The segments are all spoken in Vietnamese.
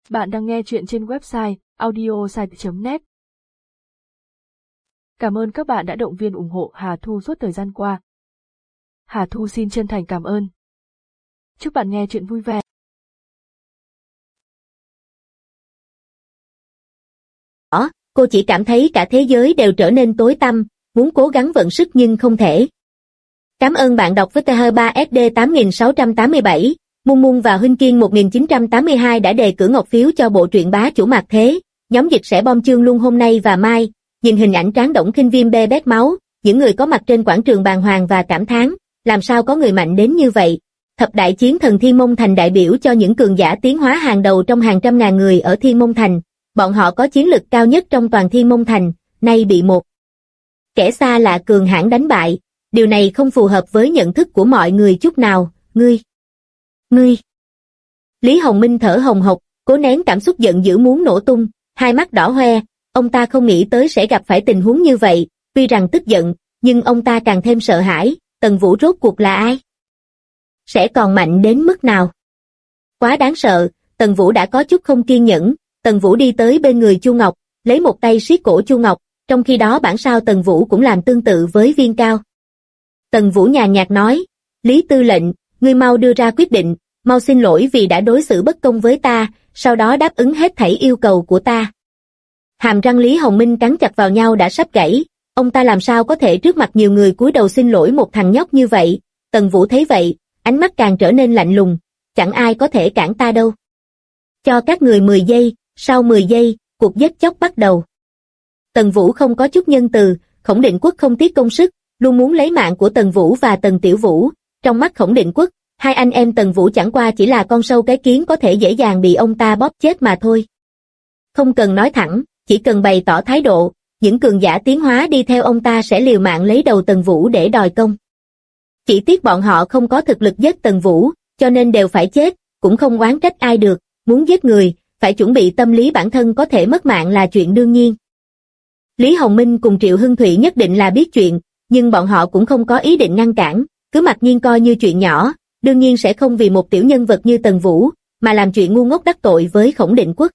Bạn đang nghe chuyện trên website audiosite.net. Cảm ơn các bạn đã động viên ủng hộ Hà Thu suốt thời gian qua. Hà Thu xin chân thành cảm ơn. Chúc bạn nghe chuyện vui vẻ. Cô chỉ cảm thấy cả thế giới đều trở nên tối tăm, muốn cố gắng vận sức nhưng không thể. Cảm ơn bạn đọc với TH3SD 8687, Mung Mung và Huynh Kiên 1982 đã đề cử ngọc phiếu cho bộ truyện bá chủ Mạc Thế. Nhóm dịch sẽ bom chương luôn hôm nay và mai. Nhìn hình ảnh Tráng Đổng Khinh viêm be bét máu, những người có mặt trên quảng trường bàng hoàng và cảm thán, làm sao có người mạnh đến như vậy. Thập đại chiến thần Thiên Mông Thành đại biểu cho những cường giả tiến hóa hàng đầu trong hàng trăm ngàn người ở Thiên Mông Thành. Bọn họ có chiến lực cao nhất trong toàn Thiên Mông Thành, nay bị một kẻ xa lạ cường hãn đánh bại. Điều này không phù hợp với nhận thức của mọi người chút nào. Ngươi. Lý Hồng Minh thở hồng hộc, cố nén cảm xúc giận dữ muốn nổ tung, hai mắt đỏ hoe. Ông ta không nghĩ tới sẽ gặp phải tình huống như vậy, tuy rằng tức giận, nhưng ông ta càng thêm sợ hãi. Tần Vũ rốt cuộc là ai? Sẽ còn mạnh đến mức nào? Quá đáng sợ. Tần Vũ đã có chút không kiên nhẫn. Tần Vũ đi tới bên người Chu Ngọc, lấy một tay siết cổ Chu Ngọc, trong khi đó bản sao Tần Vũ cũng làm tương tự với Viên Cao. Tần Vũ nhàn nhạt nói, Lý Tư lệnh, ngươi mau đưa ra quyết định, mau xin lỗi vì đã đối xử bất công với ta, sau đó đáp ứng hết thảy yêu cầu của ta. Hàm răng Lý Hồng Minh cắn chặt vào nhau đã sắp gãy, ông ta làm sao có thể trước mặt nhiều người cúi đầu xin lỗi một thằng nhóc như vậy. Tần Vũ thấy vậy, ánh mắt càng trở nên lạnh lùng, chẳng ai có thể cản ta đâu. Cho các người 10 giây, sau 10 giây, cuộc giết chóc bắt đầu. Tần Vũ không có chút nhân từ, Khổng Định Quốc không tiếc công sức, luôn muốn lấy mạng của Tần Vũ và Tần Tiểu Vũ. Trong mắt Khổng Định Quốc, hai anh em Tần Vũ chẳng qua chỉ là con sâu cái kiến có thể dễ dàng bị ông ta bóp chết mà thôi. Không cần nói thẳng, chỉ cần bày tỏ thái độ, những cường giả tiến hóa đi theo ông ta sẽ liều mạng lấy đầu Tần Vũ để đòi công. Chỉ tiếc bọn họ không có thực lực giết Tần Vũ, cho nên đều phải chết, cũng không oán trách ai được. Muốn giết người, phải chuẩn bị tâm lý bản thân có thể mất mạng là chuyện đương nhiên. Lý Hồng Minh cùng Triệu Hưng Thụy nhất định là biết chuyện, nhưng bọn họ cũng không có ý định ngăn cản, cứ mặc nhiên coi như chuyện nhỏ, đương nhiên sẽ không vì một tiểu nhân vật như Tần Vũ, mà làm chuyện ngu ngốc đắc tội với Khổng Định Quốc.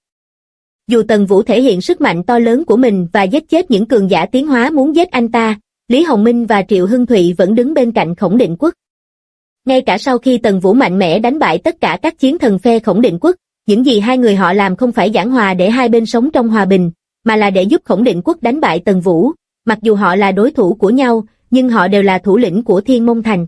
Dù Tần Vũ thể hiện sức mạnh to lớn của mình và giết chết những cường giả tiến hóa muốn giết anh ta, Lý Hồng Minh và Triệu Hưng Thụy vẫn đứng bên cạnh Khổng Định Quốc. Ngay cả sau khi Tần Vũ mạnh mẽ đánh bại tất cả các chiến thần phe Khổng Định Quốc, những gì hai người họ làm không phải giảng hòa để hai bên sống trong hòa bình, mà là để giúp Khổng Định Quốc đánh bại Tần Vũ. Mặc dù họ là đối thủ của nhau, nhưng họ đều là thủ lĩnh của Thiên Mông Thành.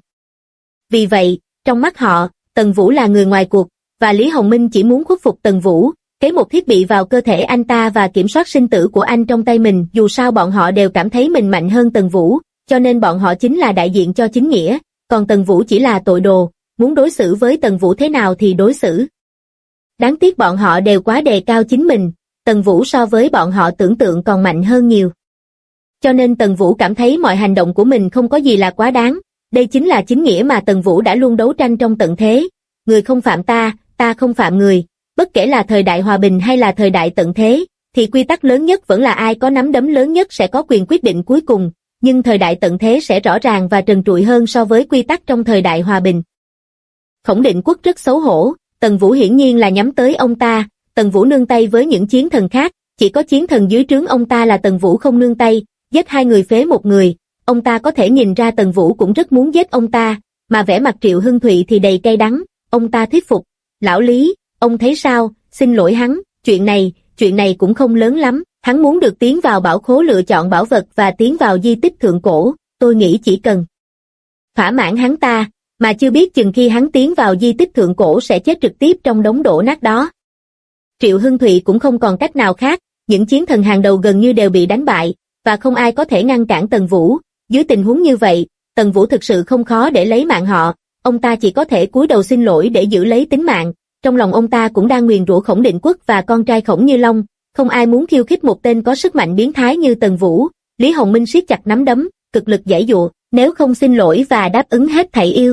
Vì vậy, trong mắt họ, Tần Vũ là người ngoài cuộc, và Lý Hồng Minh chỉ muốn khuất phục Tần Vũ, cấy một thiết bị vào cơ thể anh ta và kiểm soát sinh tử của anh trong tay mình. Dù sao bọn họ đều cảm thấy mình mạnh hơn Tần Vũ, cho nên bọn họ chính là đại diện cho chính nghĩa, còn Tần Vũ chỉ là tội đồ, muốn đối xử với Tần Vũ thế nào thì đối xử. Đáng tiếc bọn họ đều quá đề cao chính mình, Tần Vũ so với bọn họ tưởng tượng còn mạnh hơn nhiều. Cho nên Tần Vũ cảm thấy mọi hành động của mình không có gì là quá đáng, đây chính là chính nghĩa mà Tần Vũ đã luôn đấu tranh trong tận thế. Người không phạm ta, ta không phạm người, bất kể là thời đại hòa bình hay là thời đại tận thế, thì quy tắc lớn nhất vẫn là ai có nắm đấm lớn nhất sẽ có quyền quyết định cuối cùng, nhưng thời đại tận thế sẽ rõ ràng và trần trụi hơn so với quy tắc trong thời đại hòa bình. Khổng Định Quốc rất xấu hổ, Tần Vũ hiển nhiên là nhắm tới ông ta. Tần Vũ nương tay với những chiến thần khác, chỉ có chiến thần dưới trướng ông ta là Tần Vũ không nương tay, giết hai người phế một người. Ông ta có thể nhìn ra Tần Vũ cũng rất muốn giết ông ta, mà vẻ mặt Triệu Hưng Thụy thì đầy cay đắng. Ông ta thuyết phục, lão Lý, ông thấy sao, xin lỗi hắn, chuyện này cũng không lớn lắm, hắn muốn được tiến vào bảo khố lựa chọn bảo vật và tiến vào di tích thượng cổ, tôi nghĩ chỉ cần thỏa mãn hắn ta, mà chưa biết chừng khi hắn tiến vào di tích thượng cổ sẽ chết trực tiếp trong đống đổ nát đó. Triệu Hưng Thụy cũng không còn cách nào khác, những chiến thần hàng đầu gần như đều bị đánh bại, và không ai có thể ngăn cản Tần Vũ. Dưới tình huống như vậy, Tần Vũ thực sự không khó để lấy mạng họ, ông ta chỉ có thể cúi đầu xin lỗi để giữ lấy tính mạng. Trong lòng ông ta cũng đang nguyền rủa Khổng Định Quốc và con trai Khổng Như Long, không ai muốn khiêu khích một tên có sức mạnh biến thái như Tần Vũ. Lý Hồng Minh siết chặt nắm đấm, cực lực giãy giụa, nếu không xin lỗi và đáp ứng hết thảy yêu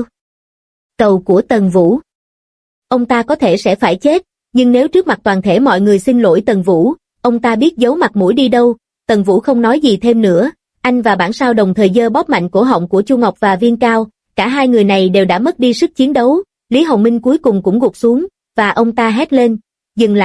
cầu của Tần Vũ, ông ta có thể sẽ phải chết, nhưng nếu trước mặt toàn thể mọi người xin lỗi Tần Vũ, ông ta biết giấu mặt mũi đi đâu. Tần Vũ không nói gì thêm nữa, anh và bản sao đồng thời giơ bóp mạnh cổ họng của Chu Ngọc và Viên Cao, cả hai người này đều đã mất đi sức chiến đấu. Lý Hồng Minh cuối cùng cũng gục xuống, và ông ta hét lên, dừng lại,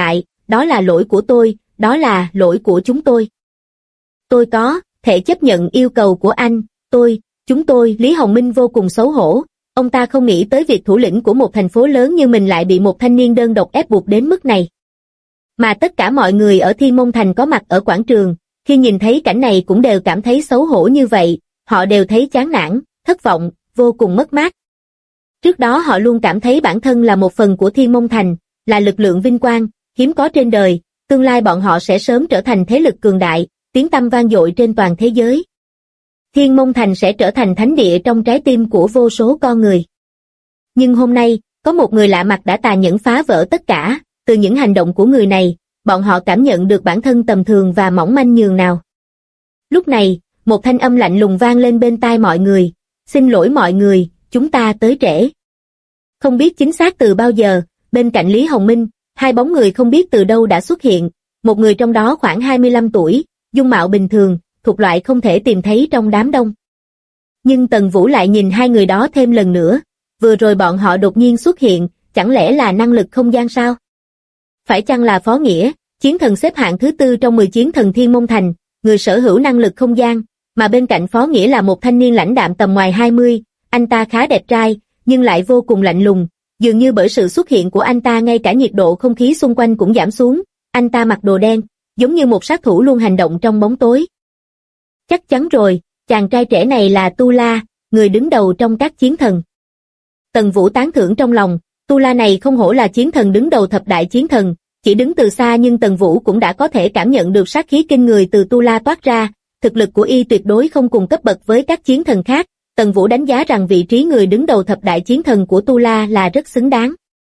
đó là lỗi của tôi, đó là lỗi của chúng tôi. Tôi có thể chấp nhận yêu cầu của anh, chúng tôi, Lý Hồng Minh vô cùng xấu hổ. Ông ta không nghĩ tới việc thủ lĩnh của một thành phố lớn như mình lại bị một thanh niên đơn độc ép buộc đến mức này. Mà tất cả mọi người ở Thiên Môn Thành có mặt ở quảng trường, khi nhìn thấy cảnh này cũng đều cảm thấy xấu hổ như vậy, họ đều thấy chán nản, thất vọng, vô cùng mất mát. Trước đó họ luôn cảm thấy bản thân là một phần của Thiên Môn Thành, là lực lượng vinh quang, hiếm có trên đời, tương lai bọn họ sẽ sớm trở thành thế lực cường đại, tiếng tăm vang dội trên toàn thế giới. Thiên Môn Thành sẽ trở thành thánh địa trong trái tim của vô số con người. Nhưng hôm nay, có một người lạ mặt đã tàn nhẫn phá vỡ tất cả, từ những hành động của người này, bọn họ cảm nhận được bản thân tầm thường và mỏng manh nhường nào. Lúc này, một thanh âm lạnh lùng vang lên bên tai mọi người, xin lỗi mọi người, chúng ta tới trễ. Không biết chính xác từ bao giờ, bên cạnh Lý Hồng Minh, hai bóng người không biết từ đâu đã xuất hiện, một người trong đó khoảng 25 tuổi, dung mạo bình thường, thuộc loại không thể tìm thấy trong đám đông. Nhưng Tần Vũ lại nhìn hai người đó thêm lần nữa, vừa rồi bọn họ đột nhiên xuất hiện, chẳng lẽ là năng lực không gian sao? Phải chăng là Phó Nghĩa, chiến thần xếp hạng thứ 4 trong 10 chiến thần Thiên Môn Thành, người sở hữu năng lực không gian, mà bên cạnh Phó Nghĩa là một thanh niên lãnh đạm tầm ngoài 20, anh ta khá đẹp trai, nhưng lại vô cùng lạnh lùng, dường như bởi sự xuất hiện của anh ta ngay cả nhiệt độ không khí xung quanh cũng giảm xuống, anh ta mặc đồ đen, giống như một sát thủ luôn hành động trong bóng tối. Chắc chắn rồi, chàng trai trẻ này là Tu La, người đứng đầu trong các chiến thần. Tần Vũ tán thưởng trong lòng, Tu La này không hổ là chiến thần đứng đầu thập đại chiến thần, chỉ đứng từ xa nhưng Tần Vũ cũng đã có thể cảm nhận được sát khí kinh người từ Tu La toát ra, thực lực của y tuyệt đối không cùng cấp bậc với các chiến thần khác, Tần Vũ đánh giá rằng vị trí người đứng đầu thập đại chiến thần của Tu La là rất xứng đáng.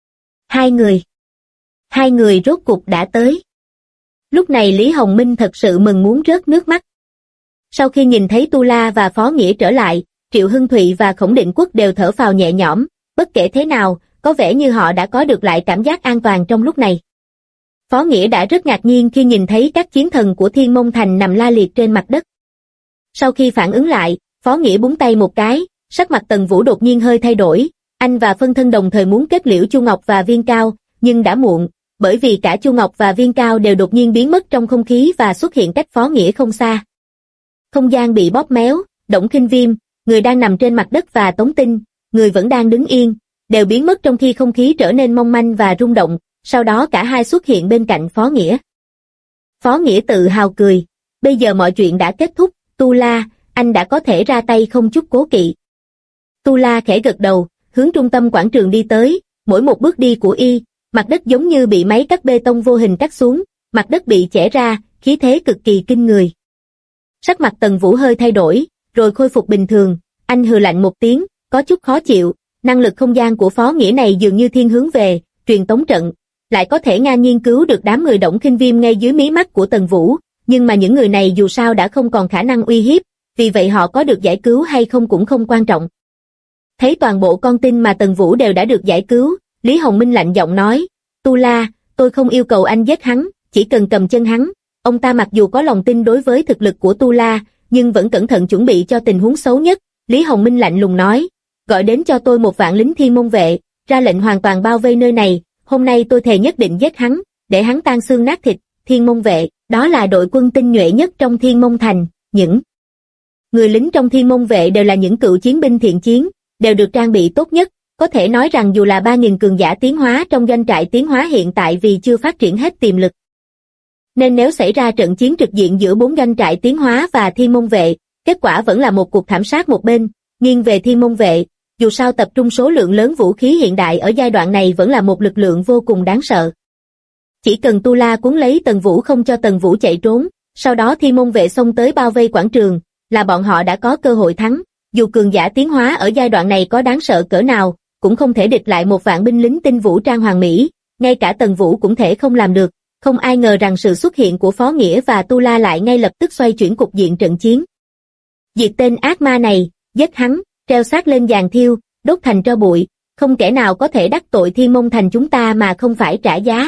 Hai người rốt cục đã tới. Lúc này Lý Hồng Minh thật sự mừng muốn rớt nước mắt. Sau khi nhìn thấy Tu La và Phó Nghĩa trở lại, Triệu Hưng Thụy và Khổng Định Quốc đều thở phào nhẹ nhõm, bất kể thế nào, có vẻ như họ đã có được lại cảm giác an toàn trong lúc này. Phó Nghĩa đã rất ngạc nhiên khi nhìn thấy các chiến thần của Thiên Môn Thành nằm la liệt trên mặt đất. Sau khi phản ứng lại, Phó Nghĩa búng tay một cái, sắc mặt Tần Vũ đột nhiên hơi thay đổi, anh và Phân Thân đồng thời muốn kết liễu Chu Ngọc và Viên Cao, nhưng đã muộn, bởi vì cả Chu Ngọc và Viên Cao đều đột nhiên biến mất trong không khí và xuất hiện cách Phó Nghĩa không xa. Không gian bị bóp méo, Đổng Khinh Viêm, người đang nằm trên mặt đất và Tống Tinh, người vẫn đang đứng yên, đều biến mất trong khi không khí trở nên mong manh và rung động, sau đó cả hai xuất hiện bên cạnh Phó Nghĩa. Phó Nghĩa tự hào cười, bây giờ mọi chuyện đã kết thúc, Tu La, anh đã có thể ra tay không chút cố kỵ. Tu La khẽ gật đầu, hướng trung tâm quảng trường đi tới, mỗi một bước đi của y, mặt đất giống như bị máy cắt bê tông vô hình cắt xuống, mặt đất bị chẻ ra, khí thế cực kỳ kinh người. Sắc mặt Tần Vũ hơi thay đổi, rồi khôi phục bình thường, anh hừ lạnh một tiếng, có chút khó chịu, năng lực không gian của Phó Nghĩa này dường như thiên hướng về, truyền tống trận, lại có thể ngang nhiên cứu được đám người Đổng Khinh Viêm ngay dưới mí mắt của Tần Vũ, nhưng mà những người này dù sao đã không còn khả năng uy hiếp, vì vậy họ có được giải cứu hay không cũng không quan trọng. Thấy toàn bộ con tin mà Tần Vũ đều đã được giải cứu, Lý Hồng Minh lạnh giọng nói, Tu La, tôi không yêu cầu anh giết hắn, chỉ cần cầm chân hắn. Ông ta mặc dù có lòng tin đối với thực lực của Tu La, nhưng vẫn cẩn thận chuẩn bị cho tình huống xấu nhất. Lý Hồng Minh lạnh lùng nói, gọi đến cho tôi 1 vạn lính Thiên Môn vệ, ra lệnh hoàn toàn bao vây nơi này, hôm nay tôi thề nhất định giết hắn, để hắn tan xương nát thịt. Thiên Môn vệ, đó là đội quân tinh nhuệ nhất trong Thiên Môn Thành, những người lính trong Thiên Môn vệ đều là những cựu chiến binh thiện chiến, đều được trang bị tốt nhất, có thể nói rằng dù là 3.000 cường giả tiến hóa trong doanh trại tiến hóa hiện tại vì chưa phát triển hết tiềm lực. Nên nếu xảy ra trận chiến trực diện giữa 4 doanh trại tiến hóa và Thiên Môn vệ, kết quả vẫn là một cuộc thảm sát một bên, nghiêng về Thiên Môn vệ, dù sao tập trung số lượng lớn vũ khí hiện đại ở giai đoạn này vẫn là một lực lượng vô cùng đáng sợ. Chỉ cần Tu La cuốn lấy Tần Vũ không cho Tần Vũ chạy trốn, sau đó Thiên Môn vệ xông tới bao vây quảng trường, là bọn họ đã có cơ hội thắng, dù cường giả tiến hóa ở giai đoạn này có đáng sợ cỡ nào, cũng không thể địch lại 1 vạn binh lính tinh vũ trang hoàng mỹ, ngay cả Tần Vũ cũng thể không làm được. Không ai ngờ rằng sự xuất hiện của Phó Nghĩa và Tu La lại ngay lập tức xoay chuyển cục diện trận chiến. Diệt tên ác ma này, giết hắn, treo xác lên giàn thiêu, đốt thành tro bụi, không kẻ nào có thể đắc tội Thiên Môn Thành chúng ta mà không phải trả giá.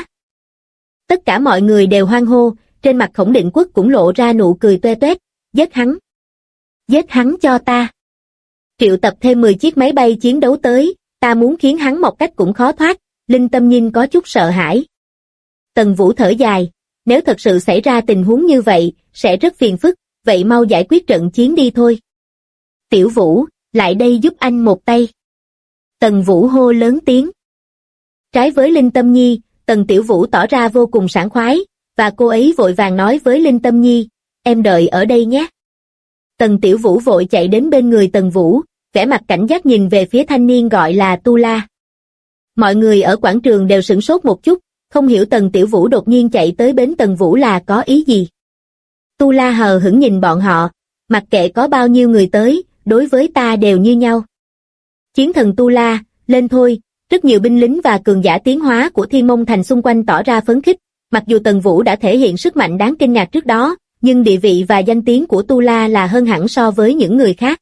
Tất cả mọi người đều hoan hô, trên mặt Khổng Định Quốc cũng lộ ra nụ cười toe toét, giết hắn cho ta. Triệu tập thêm 10 chiếc máy bay chiến đấu tới, ta muốn khiến hắn một cách cũng khó thoát. Linh Tâm Nhìn có chút sợ hãi. Tần Vũ thở dài, nếu thật sự xảy ra tình huống như vậy, sẽ rất phiền phức, vậy mau giải quyết trận chiến đi thôi. Tiểu Vũ, lại đây giúp anh một tay. Tần Vũ hô lớn tiếng. Trái với Linh Tâm Nhi, Tần Tiểu Vũ tỏ ra vô cùng sảng khoái, và cô ấy vội vàng nói với Linh Tâm Nhi, em đợi ở đây nhé. Tần Tiểu Vũ vội chạy đến bên người Tần Vũ, vẻ mặt cảnh giác nhìn về phía thanh niên gọi là Tu La. Mọi người ở quảng trường đều sửng sốt một chút, không hiểu Tần Tiểu Vũ đột nhiên chạy tới bến Tần Vũ là có ý gì. Tu La hờ hững nhìn bọn họ, mặc kệ có bao nhiêu người tới, đối với ta đều như nhau. Chiến thần Tu La, lên thôi, rất nhiều binh lính và cường giả tiến hóa của Thiên Mông Thành xung quanh tỏ ra phấn khích, mặc dù Tần Vũ đã thể hiện sức mạnh đáng kinh ngạc trước đó, nhưng địa vị và danh tiếng của Tu La là hơn hẳn so với những người khác.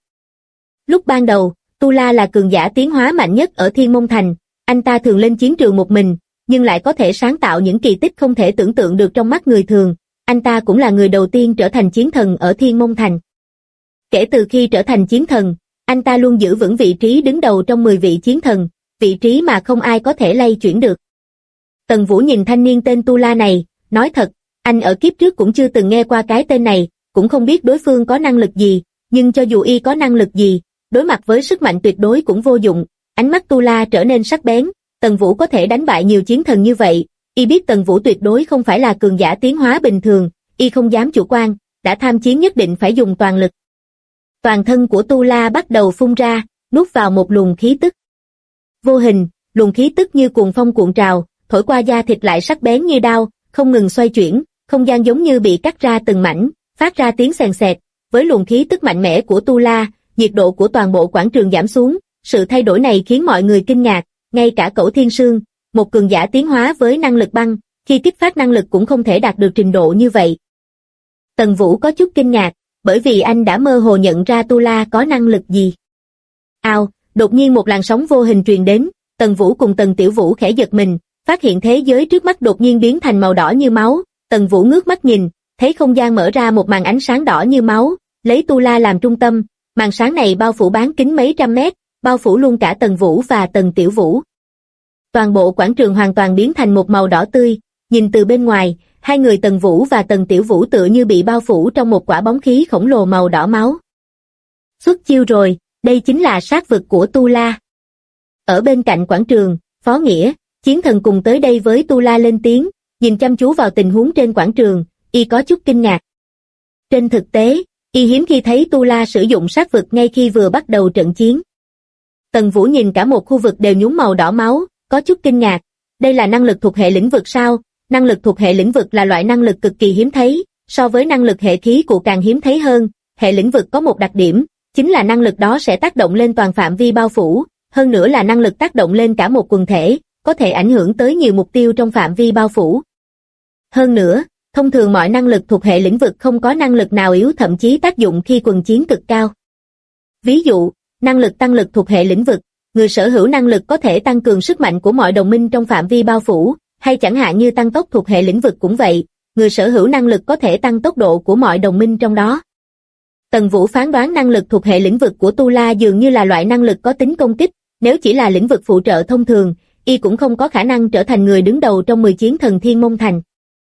Lúc ban đầu, Tu La là cường giả tiến hóa mạnh nhất ở Thiên Mông Thành, anh ta thường lên chiến trường một mình, nhưng lại có thể sáng tạo những kỳ tích không thể tưởng tượng được trong mắt người thường. Anh ta cũng là người đầu tiên trở thành chiến thần ở Thiên Mông Thành. Kể từ khi trở thành chiến thần, anh ta luôn giữ vững vị trí đứng đầu trong 10 vị chiến thần, vị trí mà không ai có thể lay chuyển được. Tần Vũ nhìn thanh niên tên Tu La này, nói thật, anh ở kiếp trước cũng chưa từng nghe qua cái tên này, cũng không biết đối phương có năng lực gì, nhưng cho dù y có năng lực gì, đối mặt với sức mạnh tuyệt đối cũng vô dụng. Ánh mắt Tu La trở nên sắc bén, Tần Vũ có thể đánh bại nhiều chiến thần như vậy, y biết Tần Vũ tuyệt đối không phải là cường giả tiến hóa bình thường, y không dám chủ quan, đã tham chiến nhất định phải dùng toàn lực. Toàn thân của Tu La bắt đầu phun ra, nuốt vào một luồng khí tức. Vô hình, luồng khí tức như cuồng phong cuộn trào, thổi qua da thịt lại sắc bén như đao, không ngừng xoay chuyển, không gian giống như bị cắt ra từng mảnh, phát ra tiếng xèn xẹt. Với luồng khí tức mạnh mẽ của Tu La, nhiệt độ của toàn bộ quảng trường giảm xuống, sự thay đổi này khiến mọi người kinh ngạc, ngay cả Cẩu Thiên Sương, một cường giả tiến hóa với năng lực băng, khi kích phát năng lực cũng không thể đạt được trình độ như vậy. Tần Vũ có chút kinh ngạc, bởi vì anh đã mơ hồ nhận ra Tu La có năng lực gì. Đột nhiên một làn sóng vô hình truyền đến, Tần Vũ cùng Tần Tiểu Vũ khẽ giật mình, phát hiện thế giới trước mắt đột nhiên biến thành màu đỏ như máu. Tần Vũ ngước mắt nhìn, thấy không gian mở ra một màn ánh sáng đỏ như máu, lấy Tu La làm trung tâm, màn sáng này bao phủ bán kính mấy trăm mét, bao phủ luôn cả Tần Vũ và Tần Tiểu Vũ. Toàn bộ quảng trường hoàn toàn biến thành một màu đỏ tươi, nhìn từ bên ngoài, hai người Tần Vũ và Tần Tiểu Vũ tựa như bị bao phủ trong một quả bóng khí khổng lồ màu đỏ máu. Xuất chiêu rồi, đây chính là sát vực của Tu La. Ở bên cạnh quảng trường, Phó Nghĩa, chiến thần cùng tới đây với Tu La lên tiếng, nhìn chăm chú vào tình huống trên quảng trường, y có chút kinh ngạc. Trên thực tế, y hiếm khi thấy Tu La sử dụng sát vực ngay khi vừa bắt đầu trận chiến. Tần Vũ nhìn cả một khu vực đều nhuốm màu đỏ máu, có chút kinh ngạc. Đây là năng lực thuộc hệ lĩnh vực sao? Năng lực thuộc hệ lĩnh vực là loại năng lực cực kỳ hiếm thấy, so với năng lực hệ khí cụ càng hiếm thấy hơn. Hệ lĩnh vực có một đặc điểm, chính là năng lực đó sẽ tác động lên toàn phạm vi bao phủ, hơn nữa là năng lực tác động lên cả một quần thể, có thể ảnh hưởng tới nhiều mục tiêu trong phạm vi bao phủ. Hơn nữa, thông thường mọi năng lực thuộc hệ lĩnh vực không có năng lực nào yếu, thậm chí tác dụng khi quần chiến cực cao. Ví dụ, năng lực tăng lực thuộc hệ lĩnh vực, người sở hữu năng lực có thể tăng cường sức mạnh của mọi đồng minh trong phạm vi bao phủ, hay chẳng hạn như tăng tốc thuộc hệ lĩnh vực cũng vậy, người sở hữu năng lực có thể tăng tốc độ của mọi đồng minh trong đó. Tần Vũ phán đoán năng lực thuộc hệ lĩnh vực của Tu La dường như là loại năng lực có tính công kích, nếu chỉ là lĩnh vực phụ trợ thông thường, y cũng không có khả năng trở thành người đứng đầu trong 10 chiến thần Thiên Mông Thành.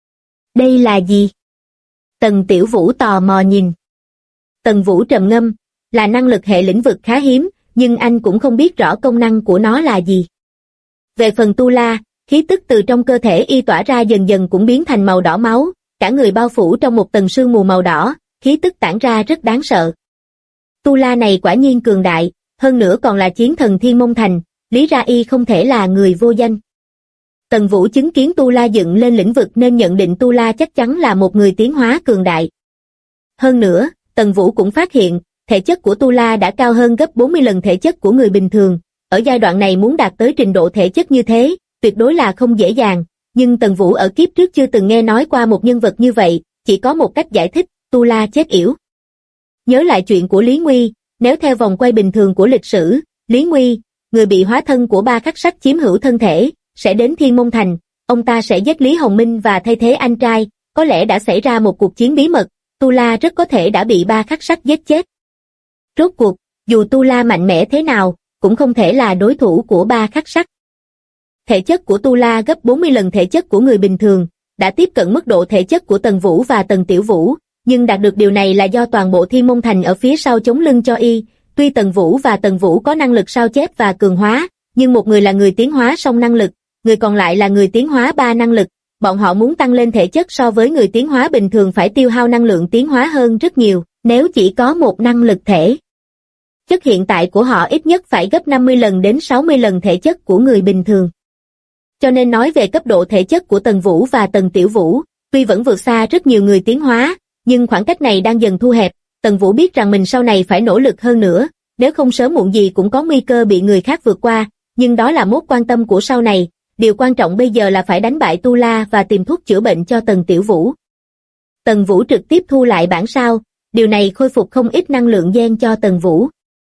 Đây là gì? Tần Tiểu Vũ tò mò nhìn. Tần Vũ trầm ngâm, là năng lực hệ lĩnh vực khá hiếm, nhưng anh cũng không biết rõ công năng của nó là gì. Về phần Tu La, khí tức từ trong cơ thể y tỏa ra dần dần cũng biến thành màu đỏ máu, cả người bao phủ trong một tầng sương mù màu đỏ, khí tức tản ra rất đáng sợ. Tu La này quả nhiên cường đại, hơn nữa còn là chiến thần Thiên Mông Thành, lý ra y không thể là người vô danh. Tần Vũ chứng kiến Tu La dựng lên lĩnh vực nên nhận định Tu La chắc chắn là một người tiến hóa cường đại. Hơn nữa, Tần Vũ cũng phát hiện, thể chất của Tu La đã cao hơn gấp 40 lần thể chất của người bình thường. Ở giai đoạn này muốn đạt tới trình độ thể chất như thế, tuyệt đối là không dễ dàng, nhưng Tần Vũ ở kiếp trước chưa từng nghe nói qua một nhân vật như vậy, chỉ có một cách giải thích, Tu La chết yểu. Nhớ lại chuyện của Lý Nguy, nếu theo vòng quay bình thường của lịch sử, Lý Nguy, người bị hóa thân của ba khắc sắc chiếm hữu thân thể, sẽ đến Thiên Mông Thành, ông ta sẽ giết Lý Hồng Minh và thay thế anh trai, có lẽ đã xảy ra một cuộc chiến bí mật, Tu La rất có thể đã bị ba khắc sắc giết chết. Rốt cuộc, dù Tu La mạnh mẽ thế nào, cũng không thể là đối thủ của ba khắc sắc. Thể chất của Tu La gấp 40 lần thể chất của người bình thường, đã tiếp cận mức độ thể chất của Tần Vũ và Tần Tiểu Vũ, nhưng đạt được điều này là do toàn bộ Thiên Môn Thành ở phía sau chống lưng cho y. Tuy Tần Vũ và Tần Vũ có năng lực sao chép và cường hóa, nhưng một người là người tiến hóa song năng lực, người còn lại là người tiến hóa 3 năng lực. Bọn họ muốn tăng lên thể chất so với người tiến hóa bình thường phải tiêu hao năng lượng tiến hóa hơn rất nhiều, nếu chỉ có một năng lực thể chất hiện tại của họ ít nhất phải gấp 50 lần đến 60 lần thể chất của người bình thường. Cho nên nói về cấp độ thể chất của Tần Vũ và Tần Tiểu Vũ, tuy vẫn vượt xa rất nhiều người tiến hóa, nhưng khoảng cách này đang dần thu hẹp. Tần Vũ biết rằng mình sau này phải nỗ lực hơn nữa, nếu không sớm muộn gì cũng có nguy cơ bị người khác vượt qua, nhưng đó là mốt quan tâm của sau này. Điều quan trọng bây giờ là phải đánh bại Tu La và tìm thuốc chữa bệnh cho Tần Tiểu Vũ. Tần Vũ trực tiếp thu lại bản sao, điều này khôi phục không ít năng lượng gen cho Tần Vũ.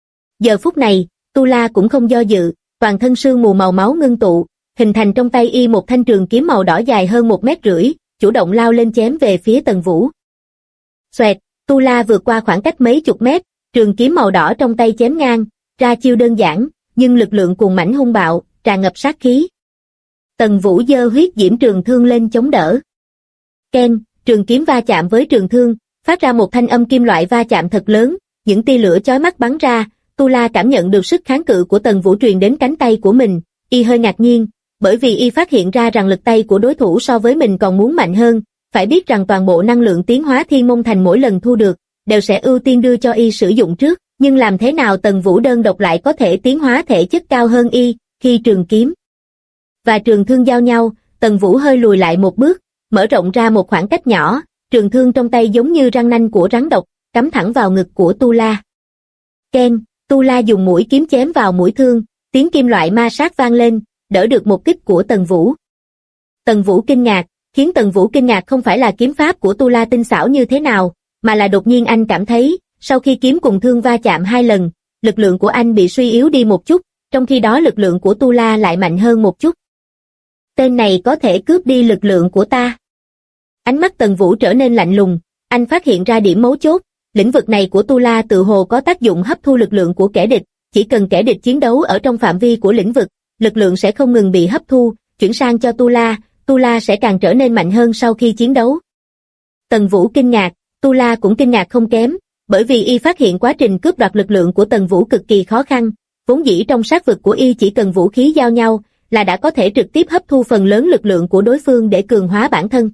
Giờ phút này, Tu La cũng không do dự, toàn thân sương mù màu máu ngưng tụ, hình thành trong tay y một thanh trường kiếm màu đỏ dài hơn 1,5 mét, chủ động lao lên chém về phía Tần Vũ. Xoẹt, Tu La vượt qua khoảng cách mấy chục mét, trường kiếm màu đỏ trong tay chém ngang, ra chiêu đơn giản, nhưng lực lượng cuồng mãnh hung bạo, tràn ngập sát khí. Tần Vũ giơ huyết diễm trường thương lên chống đỡ. Ken, trường kiếm va chạm với trường thương, phát ra một thanh âm kim loại va chạm thật lớn, những tia lửa chói mắt bắn ra. Tu La cảm nhận được sức kháng cự của Tần Vũ truyền đến cánh tay của mình, y hơi ngạc nhiên, bởi vì y phát hiện ra rằng lực tay của đối thủ so với mình còn muốn mạnh hơn. Phải biết rằng toàn bộ năng lượng tiến hóa Thiên Môn Thành mỗi lần thu được, đều sẽ ưu tiên đưa cho y sử dụng trước, nhưng làm thế nào Tần Vũ đơn độc lại có thể tiến hóa thể chất cao hơn y? Khi trường kiếm và trường thương giao nhau, Tần Vũ hơi lùi lại một bước, mở rộng ra một khoảng cách nhỏ, trường thương trong tay giống như răng nanh của rắn độc, cắm thẳng vào ngực của Tu La. Ken, Tu La dùng mũi kiếm chém vào mũi thương, tiếng kim loại ma sát vang lên, đỡ được một kích của Tần Vũ. Tần Vũ kinh ngạc, khiến Tần Vũ kinh ngạc không phải là kiếm pháp của Tu La tinh xảo như thế nào, mà là đột nhiên anh cảm thấy, sau khi kiếm cùng thương va chạm 2 lần, lực lượng của anh bị suy yếu đi một chút, trong khi đó lực lượng của Tu La lại mạnh hơn một chút. Tên này có thể cướp đi lực lượng của ta. Ánh mắt Tần Vũ trở nên lạnh lùng, anh phát hiện ra điểm mấu chốt, lĩnh vực này của Tu La tự hồ có tác dụng hấp thu lực lượng của kẻ địch, chỉ cần kẻ địch chiến đấu ở trong phạm vi của lĩnh vực, lực lượng sẽ không ngừng bị hấp thu, chuyển sang cho Tu La sẽ càng trở nên mạnh hơn sau khi chiến đấu. Tần Vũ kinh ngạc, Tu La cũng kinh ngạc không kém, bởi vì y phát hiện quá trình cướp đoạt lực lượng của Tần Vũ cực kỳ khó khăn, vốn dĩ trong sát vực của y chỉ cần vũ khí giao nhau là đã có thể trực tiếp hấp thu phần lớn lực lượng của đối phương để cường hóa bản thân.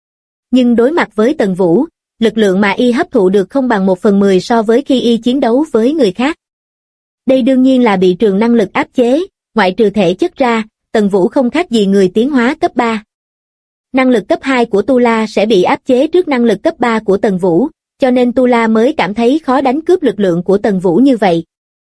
Nhưng đối mặt với Tần Vũ, lực lượng mà y hấp thụ được không bằng 1/10 so với khi y chiến đấu với người khác. Đây đương nhiên là bị trường năng lực áp chế, ngoại trừ thể chất ra, Tần Vũ không khác gì người tiến hóa cấp 3. Năng lực cấp 2 của Tu La sẽ bị áp chế trước năng lực cấp 3 của Tần Vũ, cho nên Tu La mới cảm thấy khó đánh cướp lực lượng của Tần Vũ như vậy.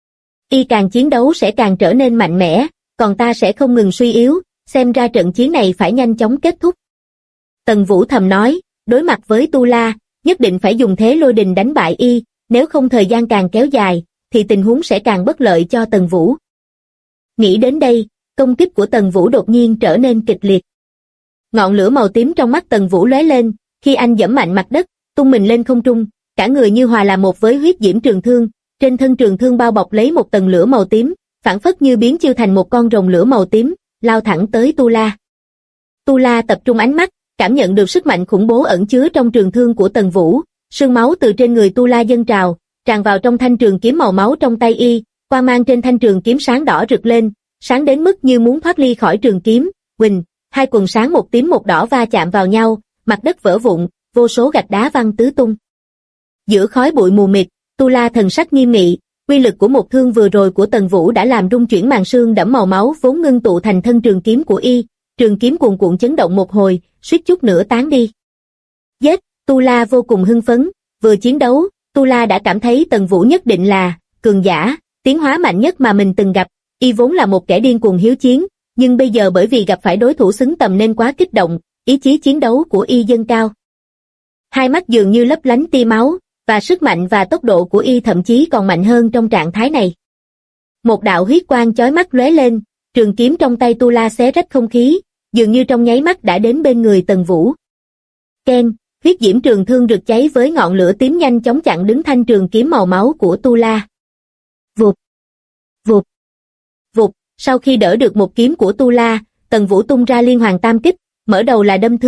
Y càng chiến đấu sẽ càng trở nên mạnh mẽ, còn ta sẽ không ngừng suy yếu, xem ra trận chiến này phải nhanh chóng kết thúc. Tần Vũ thầm nói, đối mặt với Tu La, nhất định phải dùng thế lôi đình đánh bại y, nếu không thời gian càng kéo dài, thì tình huống sẽ càng bất lợi cho Tần Vũ. Nghĩ đến đây, công kích của Tần Vũ đột nhiên trở nên kịch liệt. Ngọn lửa màu tím trong mắt Tần Vũ lóe lên, khi anh giẫm mạnh mặt đất, tung mình lên không trung, cả người như hòa làm một với huyết diễm trường thương, trên thân trường thương bao bọc lấy một tầng lửa màu tím, phảng phất như biến chiêu thành một con rồng lửa màu tím, lao thẳng tới Tu La. Tu La tập trung ánh mắt, cảm nhận được sức mạnh khủng bố ẩn chứa trong trường thương của Tần Vũ, sương máu từ trên người Tu La dâng trào, tràn vào trong thanh trường kiếm màu máu trong tay y, quang mang trên thanh trường kiếm sáng đỏ rực lên, sáng đến mức như muốn thoát ly khỏi trường kiếm. Huỳnh, hai quần sáng một tím một đỏ va chạm vào nhau, mặt đất vỡ vụn, vô số gạch đá văng tứ tung. Giữa khói bụi mù mịt, Tu La thần sắc nghiêm nghị, uy lực của một thương vừa rồi của Tần Vũ đã làm rung chuyển màn sương đẫm màu máu vốn ngưng tụ thành thân trường kiếm của y, trường kiếm cuồn cuộn chấn động một hồi, suýt chút nữa tán đi. Giết, Tu La vô cùng hưng phấn, vừa chiến đấu, Tu La đã cảm thấy Tần Vũ nhất định là cường giả, tiến hóa mạnh nhất mà mình từng gặp, y vốn là một kẻ điên cuồng hiếu chiến, nhưng bây giờ bởi vì gặp phải đối thủ xứng tầm nên quá kích động, ý chí chiến đấu của y dâng cao. Hai mắt dường như lấp lánh tia máu, và sức mạnh và tốc độ của y thậm chí còn mạnh hơn trong trạng thái này. Một đạo huyết quang chói mắt lóe lên, trường kiếm trong tay Tu La xé rách không khí, dường như trong nháy mắt đã đến bên người Tần Vũ. Ken, huyết diễm trường thương rực cháy với ngọn lửa tím nhanh chóng chặn đứng thanh trường kiếm màu máu của Tu La. Vụt, vụt, vụt, sau khi đỡ được một kiếm của Tu La, Tần Vũ tung ra liên hoàn tam kích, mở đầu là đâm thương,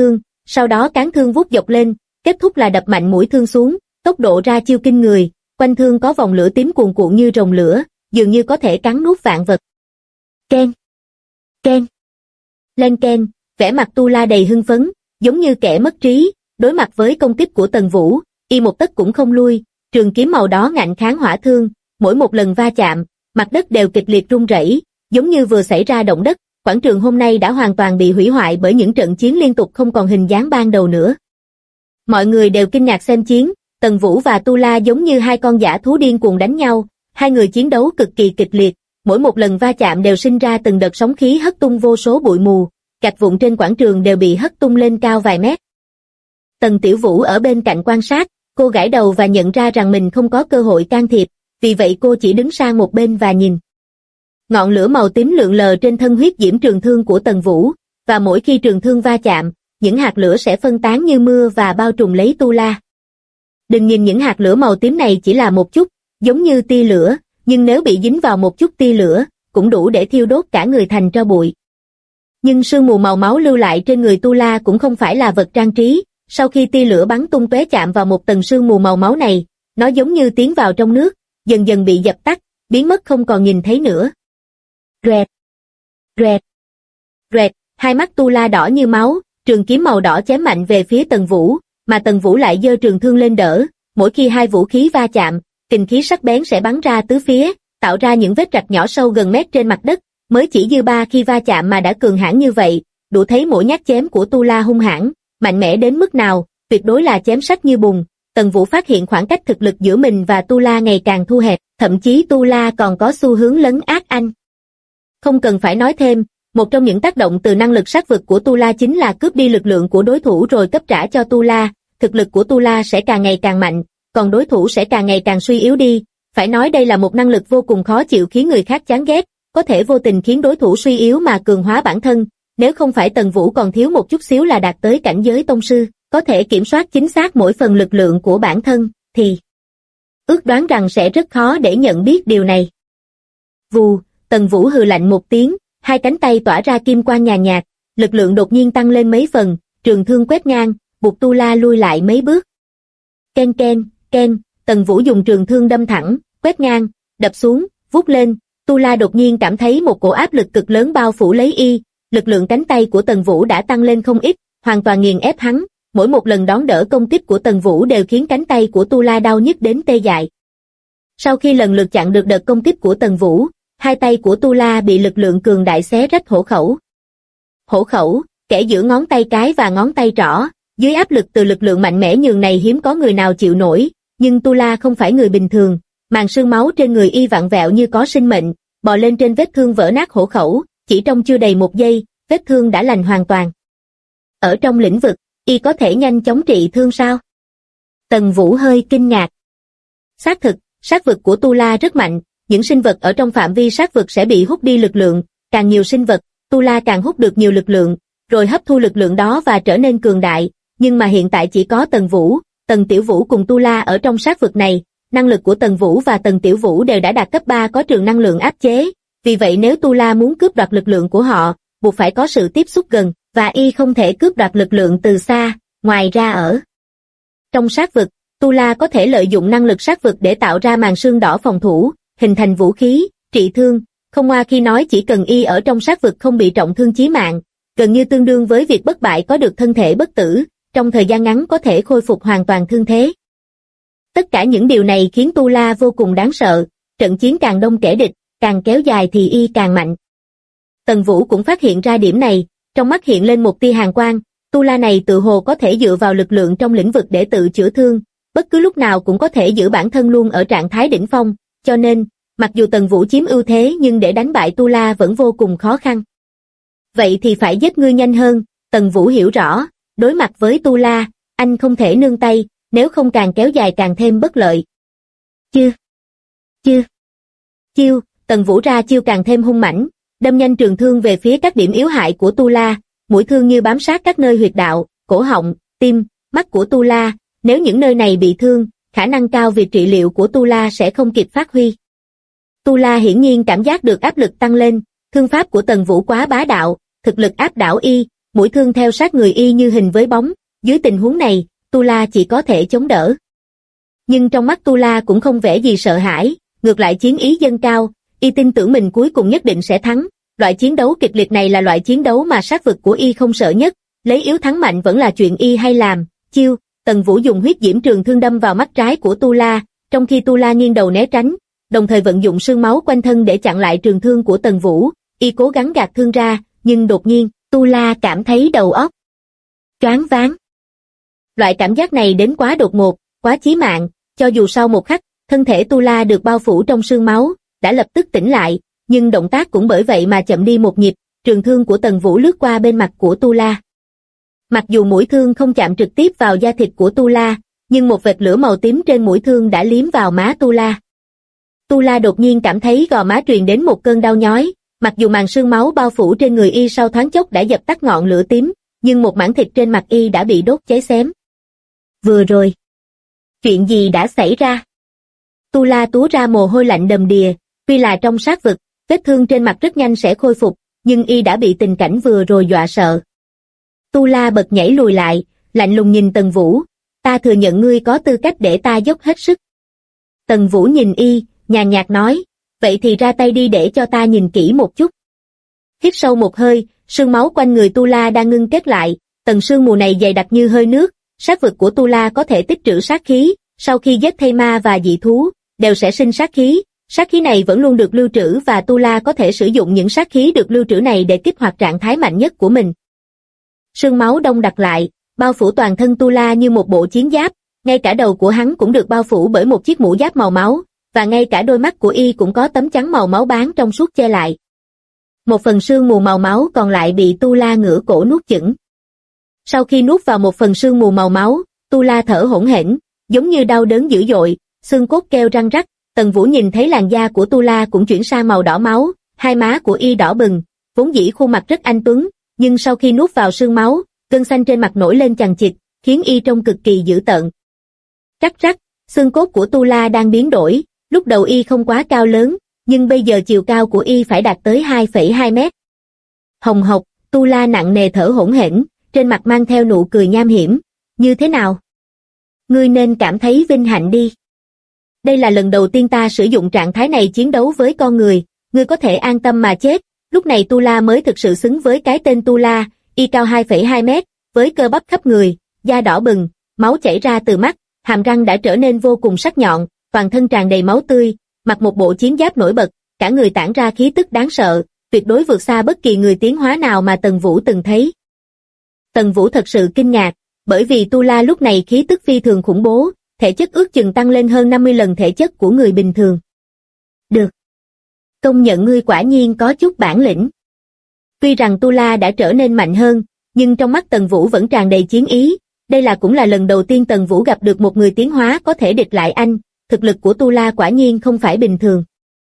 sau đó cán thương vút dọc lên, kết thúc là đập mạnh mũi thương xuống, tốc độ ra chiêu kinh người, quanh thương có vòng lửa tím cuồn cuộn như rồng lửa, dường như có thể cắn nuốt vạn vật. Ken, ken, lên ken, vẻ mặt Tu La đầy hưng phấn, giống như kẻ mất trí, đối mặt với công kích của Tần Vũ, y một tấc cũng không lui, trường kiếm màu đỏ ngạnh kháng hỏa thương, mỗi một lần va chạm, mặt đất đều kịch liệt rung rẩy, giống như vừa xảy ra động đất, quảng trường hôm nay đã hoàn toàn bị hủy hoại bởi những trận chiến liên tục không còn hình dáng ban đầu nữa. Mọi người đều kinh ngạc xem chiến, Tần Vũ và Tu La giống như hai con dã thú điên cuồng đánh nhau, hai người chiến đấu cực kỳ kịch liệt, mỗi một lần va chạm đều sinh ra từng đợt sóng khí hất tung vô số bụi mù, gạch vụn trên quảng trường đều bị hất tung lên cao vài mét. Tần Tiểu Vũ ở bên cạnh quan sát, cô gãi đầu và nhận ra rằng mình không có cơ hội can thiệp, vì vậy cô chỉ đứng sang một bên và nhìn. Ngọn lửa màu tím lượn lờ trên thân huyết diễm trường thương của Tần Vũ, và mỗi khi trường thương va chạm, những hạt lửa sẽ phân tán như mưa và bao trùm lấy Tu La. Đừng nhìn những hạt lửa màu tím này chỉ là một chút, giống như tia lửa, nhưng nếu bị dính vào một chút tia lửa, cũng đủ để thiêu đốt cả người thành tro bụi. Nhưng sương mù màu máu lưu lại trên người Tu La cũng không phải là vật trang trí, sau khi tia lửa bắn tung tóe chạm vào một tầng sương mù màu máu này, nó giống như tiến vào trong nước, dần dần bị dập tắt, biến mất không còn nhìn thấy nữa. Rẹt, rẹt, rẹt, hai mắt Tu La đỏ như máu, trường kiếm màu đỏ chém mạnh về phía Tần Vũ, mà Tần Vũ lại giơ trường thương lên đỡ, mỗi khi hai vũ khí va chạm, kình khí sắc bén sẽ bắn ra tứ phía, tạo ra những vết rạch nhỏ sâu gần mét trên mặt đất, mới chỉ dư ba khi va chạm mà đã cường hãn như vậy, đủ thấy mỗi nhát chém của Tu La hung hãn, mạnh mẽ đến mức nào, tuyệt đối là chém sắt như bùn. Tần Vũ phát hiện khoảng cách thực lực giữa mình và Tu La ngày càng thu hẹp, thậm chí Tu La còn có xu hướng lấn át anh. Không cần phải nói thêm, một trong những tác động từ năng lực sát vực của Tu La chính là cướp đi lực lượng của đối thủ rồi cấp trả cho Tu La, thực lực của Tu La sẽ càng ngày càng mạnh, còn đối thủ sẽ càng ngày càng suy yếu đi, phải nói đây là một năng lực vô cùng khó chịu khiến người khác chán ghét, có thể vô tình khiến đối thủ suy yếu mà cường hóa bản thân, nếu không phải Tần Vũ còn thiếu một chút xíu là đạt tới cảnh giới tông sư, có thể kiểm soát chính xác mỗi phần lực lượng của bản thân, thì ước đoán rằng sẽ rất khó để nhận biết điều này. Vù, Tần Vũ hừ lạnh một tiếng, hai cánh tay tỏa ra kim quang nhàn nhạt, lực lượng đột nhiên tăng lên mấy phần, trường thương quét ngang, buộc Tu La lui lại mấy bước. Ken ken, ken, Tần Vũ dùng trường thương đâm thẳng, quét ngang, đập xuống, vút lên, Tu La đột nhiên cảm thấy một cổ áp lực cực lớn bao phủ lấy y, lực lượng cánh tay của Tần Vũ đã tăng lên không ít, hoàn toàn nghiền ép hắn, mỗi một lần đón đỡ công kích của Tần Vũ đều khiến cánh tay của Tu La đau nhức đến tê dại. Sau khi lần lượt chặn được đợt công kích của Tần Vũ, hai tay của Tu La bị lực lượng cường đại xé rách hổ khẩu. Hổ khẩu, kẽ giữa ngón tay cái và ngón tay trỏ, dưới áp lực từ lực lượng mạnh mẽ nhường này hiếm có người nào chịu nổi, nhưng Tu La không phải người bình thường, màn xương máu trên người y vặn vẹo như có sinh mệnh, bò lên trên vết thương vỡ nát hổ khẩu, chỉ trong chưa đầy một giây, vết thương đã lành hoàn toàn. Ở trong lĩnh vực, y có thể nhanh chóng trị thương sao? Tần Vũ hơi kinh ngạc. Xác thực, sát vực của Tu La rất mạnh, những sinh vật ở trong phạm vi sát vực sẽ bị hút đi lực lượng, càng nhiều sinh vật, Tu La càng hút được nhiều lực lượng, rồi hấp thu lực lượng đó và trở nên cường đại, nhưng mà hiện tại chỉ có Tần Vũ, Tần Tiểu Vũ cùng Tu La ở trong sát vực này, năng lực của Tần Vũ và Tần Tiểu Vũ đều đã đạt cấp 3 có trường năng lượng áp chế, vì vậy nếu Tu La muốn cướp đoạt lực lượng của họ, buộc phải có sự tiếp xúc gần, và y không thể cướp đoạt lực lượng từ xa, ngoài ra ở trong sát vực, Tu La có thể lợi dụng năng lực sát vực để tạo ra màn sương đỏ phòng thủ, hình thành vũ khí, trị thương, không ngoa khi nói chỉ cần y ở trong sát vực không bị trọng thương chí mạng, gần như tương đương với việc bất bại có được thân thể bất tử, trong thời gian ngắn có thể khôi phục hoàn toàn thương thế. Tất cả những điều này khiến Tu La vô cùng đáng sợ, trận chiến càng đông kẻ địch, càng kéo dài thì y càng mạnh. Tần Vũ cũng phát hiện ra điểm này, trong mắt hiện lên một tia hàn quang, Tu La này tự hồ có thể dựa vào lực lượng trong lĩnh vực để tự chữa thương, bất cứ lúc nào cũng có thể giữ bản thân luôn ở trạng thái đỉnh phong, cho nên, mặc dù Tần Vũ chiếm ưu thế nhưng để đánh bại Tu La vẫn vô cùng khó khăn. Vậy thì phải giết ngươi nhanh hơn, Tần Vũ hiểu rõ, đối mặt với Tu La, anh không thể nương tay, nếu không càng kéo dài càng thêm bất lợi. Chiêu, Tần Vũ ra chiêu càng thêm hung mãnh, đâm nhanh trường thương về phía các điểm yếu hại của Tu La, mũi thương như bám sát các nơi huyệt đạo, cổ họng, tim, mắt của Tu La, nếu những nơi này bị thương, khả năng cao việc trị liệu của Tu La sẽ không kịp phát huy. Tu La hiển nhiên cảm giác được áp lực tăng lên, thương pháp của Tần Vũ quá bá đạo, thực lực áp đảo y, mũi thương theo sát người y như hình với bóng, dưới tình huống này, Tu La chỉ có thể chống đỡ. Nhưng trong mắt Tu La cũng không vẻ gì sợ hãi, ngược lại chiến ý dâng cao, y tin tưởng mình cuối cùng nhất định sẽ thắng. Loại chiến đấu kịch liệt này là loại chiến đấu mà sát vực của y không sợ nhất, lấy yếu thắng mạnh vẫn là chuyện y hay làm. Chiêu, Tần Vũ dùng huyết diễm trường thương đâm vào mắt trái của Tu La, trong khi Tu La nghiêng đầu né tránh, đồng thời vận dụng sương máu quanh thân để chặn lại trường thương của Tần Vũ, y cố gắng gạt thương ra, nhưng đột nhiên, Tu La cảm thấy đầu óc choáng váng. Loại cảm giác này đến quá đột ngột, quá chí mạng, cho dù sau một khắc, thân thể Tu La được bao phủ trong sương máu, đã lập tức tỉnh lại, nhưng động tác cũng bởi vậy mà chậm đi một nhịp, trường thương của Tần Vũ lướt qua bên mặt của Tu La. Mặc dù mũi thương không chạm trực tiếp vào da thịt của Tu La, nhưng một vệt lửa màu tím trên mũi thương đã liếm vào má Tu La. Tu La đột nhiên cảm thấy gò má truyền đến một cơn đau nhói, mặc dù màn sương máu bao phủ trên người y sau thoáng chốc đã dập tắt ngọn lửa tím, nhưng một mảng thịt trên mặt y đã bị đốt cháy xém. Vừa rồi, chuyện gì đã xảy ra? Tu La túa ra mồ hôi lạnh đầm đìa, tuy là trong sát vực, vết thương trên mặt rất nhanh sẽ khôi phục, nhưng y đã bị tình cảnh vừa rồi dọa sợ. Tu La bật nhảy lùi lại, lạnh lùng nhìn Tần Vũ, ta thừa nhận ngươi có tư cách để ta dốc hết sức. Tần Vũ nhìn y, nhàn nhạt nói, vậy thì ra tay đi để cho ta nhìn kỹ một chút. Hít sâu một hơi, sương máu quanh người Tu La đang ngưng kết lại, tầng sương mù này dày đặc như hơi nước, sát vực của Tu La có thể tích trữ sát khí, sau khi giết thây ma và dị thú, đều sẽ sinh sát khí này vẫn luôn được lưu trữ và Tu La có thể sử dụng những sát khí được lưu trữ này để kích hoạt trạng thái mạnh nhất của mình. Sương máu đông đặc lại, bao phủ toàn thân Tu La như một bộ chiến giáp, ngay cả đầu của hắn cũng được bao phủ bởi một chiếc mũ giáp màu máu, và ngay cả đôi mắt của y cũng có tấm chắn màu máu bám trong suốt che lại. Một phần sương mù màu máu còn lại bị Tu La ngửa cổ nuốt chửng. Sau khi nuốt vào một phần sương mù màu máu, Tu La thở hổn hển, giống như đau đớn dữ dội, xương cốt kêu răng rắc. Tần Vũ nhìn thấy làn da của Tu La cũng chuyển sang màu đỏ máu, hai má của y đỏ bừng, vốn dĩ khuôn mặt rất anh tuấn, nhưng sau khi nuốt vào sương máu, gân xanh trên mặt nổi lên chằng chịt, khiến y trông cực kỳ dữ tợn. Rắc rắc, xương cốt của Tu La đang biến đổi, lúc đầu y không quá cao lớn, nhưng bây giờ chiều cao của y phải đạt tới 2,2 mét. Hồng hộc, Tu La nặng nề thở hổn hển, trên mặt mang theo nụ cười nham hiểm, như thế nào? Ngươi nên cảm thấy vinh hạnh đi. Đây là lần đầu tiên ta sử dụng trạng thái này chiến đấu với con người, ngươi có thể an tâm mà chết. Lúc này Tu La mới thực sự xứng với cái tên Tu La, y cao 2,2 mét, với cơ bắp khắp người, da đỏ bừng, máu chảy ra từ mắt, hàm răng đã trở nên vô cùng sắc nhọn, toàn thân tràn đầy máu tươi, mặc một bộ chiến giáp nổi bật, cả người tản ra khí tức đáng sợ, tuyệt đối vượt xa bất kỳ người tiến hóa nào mà Tần Vũ từng thấy. Tần Vũ thật sự kinh ngạc, bởi vì Tu La lúc này khí tức phi thường khủng bố, thể chất ước chừng tăng lên hơn 50 lần thể chất của người bình thường. Được. Công nhận ngươi quả nhiên có chút bản lĩnh. Tuy rằng Tu La đã trở nên mạnh hơn, nhưng trong mắt Tần Vũ vẫn tràn đầy chiến ý, đây cũng là lần đầu tiên Tần Vũ gặp được một người tiến hóa có thể địch lại anh, thực lực của Tu La quả nhiên không phải bình thường.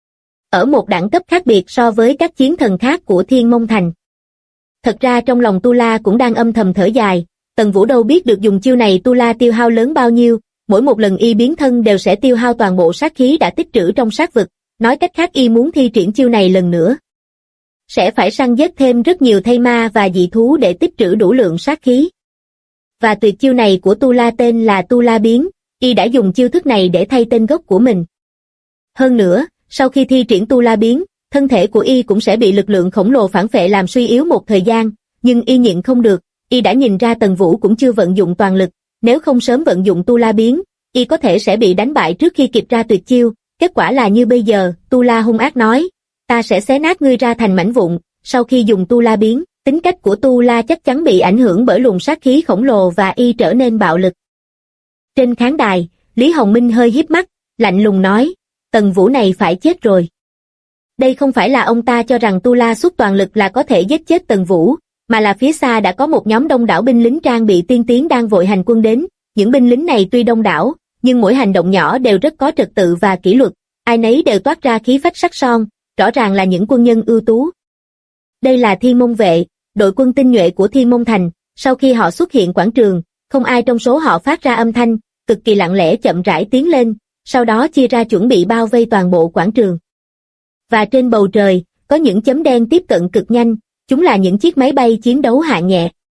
Ở một đẳng cấp khác biệt so với các chiến thần khác của Thiên Mông Thành. Thật ra trong lòng Tu La cũng đang âm thầm thở dài, Tần Vũ đâu biết được dùng chiêu này Tu La tiêu hao lớn bao nhiêu, mỗi một lần y biến thân đều sẽ tiêu hao toàn bộ sát khí đã tích trữ trong sát vực, nói cách khác y muốn thi triển chiêu này lần nữa. Sẽ phải săn giết thêm rất nhiều thây ma và dị thú để tích trữ đủ lượng sát khí. Và tuyệt chiêu này của Tu La tên là Tu La biến, y đã dùng chiêu thức này để thay tên gốc của mình. Hơn nữa, sau khi thi triển Tu La biến, thân thể của y cũng sẽ bị lực lượng khổng lồ phản phệ làm suy yếu một thời gian, nhưng y nhịn không được, y đã nhìn ra Tần Vũ cũng chưa vận dụng toàn lực, nếu không sớm vận dụng Tu La biến, y có thể sẽ bị đánh bại trước khi kịp ra tuyệt chiêu, kết quả là như bây giờ. Tu La hung ác nói, ta sẽ xé nát ngươi ra thành mảnh vụn. Sau khi dùng Tu La biến, tính cách của Tu La chắc chắn bị ảnh hưởng bởi luồng sát khí khổng lồ và y trở nên bạo lực. Trên khán đài, Lý Hồng Minh hơi híp mắt, lạnh lùng nói, Tần Vũ này phải chết rồi. Đây không phải là ông ta cho rằng Tu La xuất toàn lực là có thể giết chết Tần Vũ, mà là phía xa đã có một nhóm đông đảo binh lính trang bị tiên tiến đang vội hành quân đến. Những binh lính này tuy đông đảo, nhưng mỗi hành động nhỏ đều rất có trật tự và kỷ luật, ai nấy đều toát ra khí phách sắc son, rõ ràng là những quân nhân ưu tú. Đây là Thiên Môn vệ, đội quân tinh nhuệ của Thiên Môn Thành, sau khi họ xuất hiện quảng trường, không ai trong số họ phát ra âm thanh, cực kỳ lặng lẽ chậm rãi tiến lên, sau đó chia ra chuẩn bị bao vây toàn bộ quảng trường. Và trên bầu trời, có những chấm đen tiếp cận cực nhanh, chúng là những chiếc máy bay chiến đấu hạng nhẹ.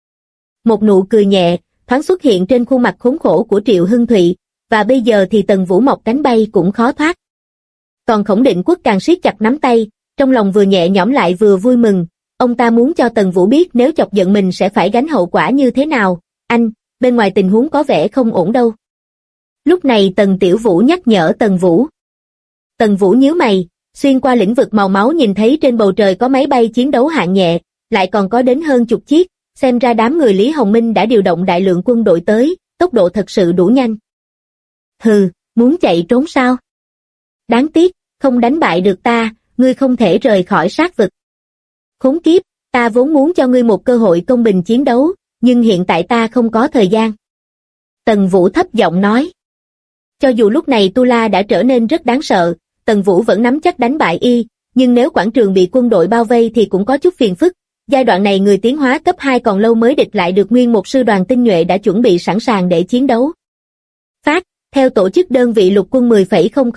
Một nụ cười nhẹ, thoáng xuất hiện trên khuôn mặt khốn khổ của Triệu Hưng Thụy, và bây giờ thì Tần Vũ mọc cánh bay cũng khó thoát. Còn Khổng Định Quốc càng siết chặt nắm tay, trong lòng vừa nhẹ nhõm lại vừa vui mừng, ông ta muốn cho Tần Vũ biết nếu chọc giận mình sẽ phải gánh hậu quả như thế nào. Anh, bên ngoài tình huống có vẻ không ổn đâu. Lúc này Tần Tiểu Vũ nhắc nhở Tần Vũ. Tần Vũ nhíu mày, xuyên qua lĩnh vực màu máu nhìn thấy trên bầu trời có máy bay chiến đấu hạng nhẹ, lại còn có đến hơn chục chiếc, xem ra đám người Lý Hồng Minh đã điều động đại lượng quân đội tới, tốc độ thật sự đủ nhanh. Hừ, muốn chạy trốn sao? Đáng tiếc, không đánh bại được ta, ngươi không thể rời khỏi sát vực. Khốn kiếp, ta vốn muốn cho ngươi một cơ hội công bình chiến đấu, nhưng hiện tại ta không có thời gian. Tần Vũ thấp giọng nói. Cho dù lúc này Tu La đã trở nên rất đáng sợ, Tần Vũ vẫn nắm chắc đánh bại y, nhưng nếu quảng trường bị quân đội bao vây thì cũng có chút phiền phức. Giai đoạn này người tiến hóa cấp 2 còn lâu mới địch lại được nguyên một sư đoàn tinh nhuệ đã chuẩn bị sẵn sàng để chiến đấu. Phát, theo tổ chức đơn vị lục quân 10,000,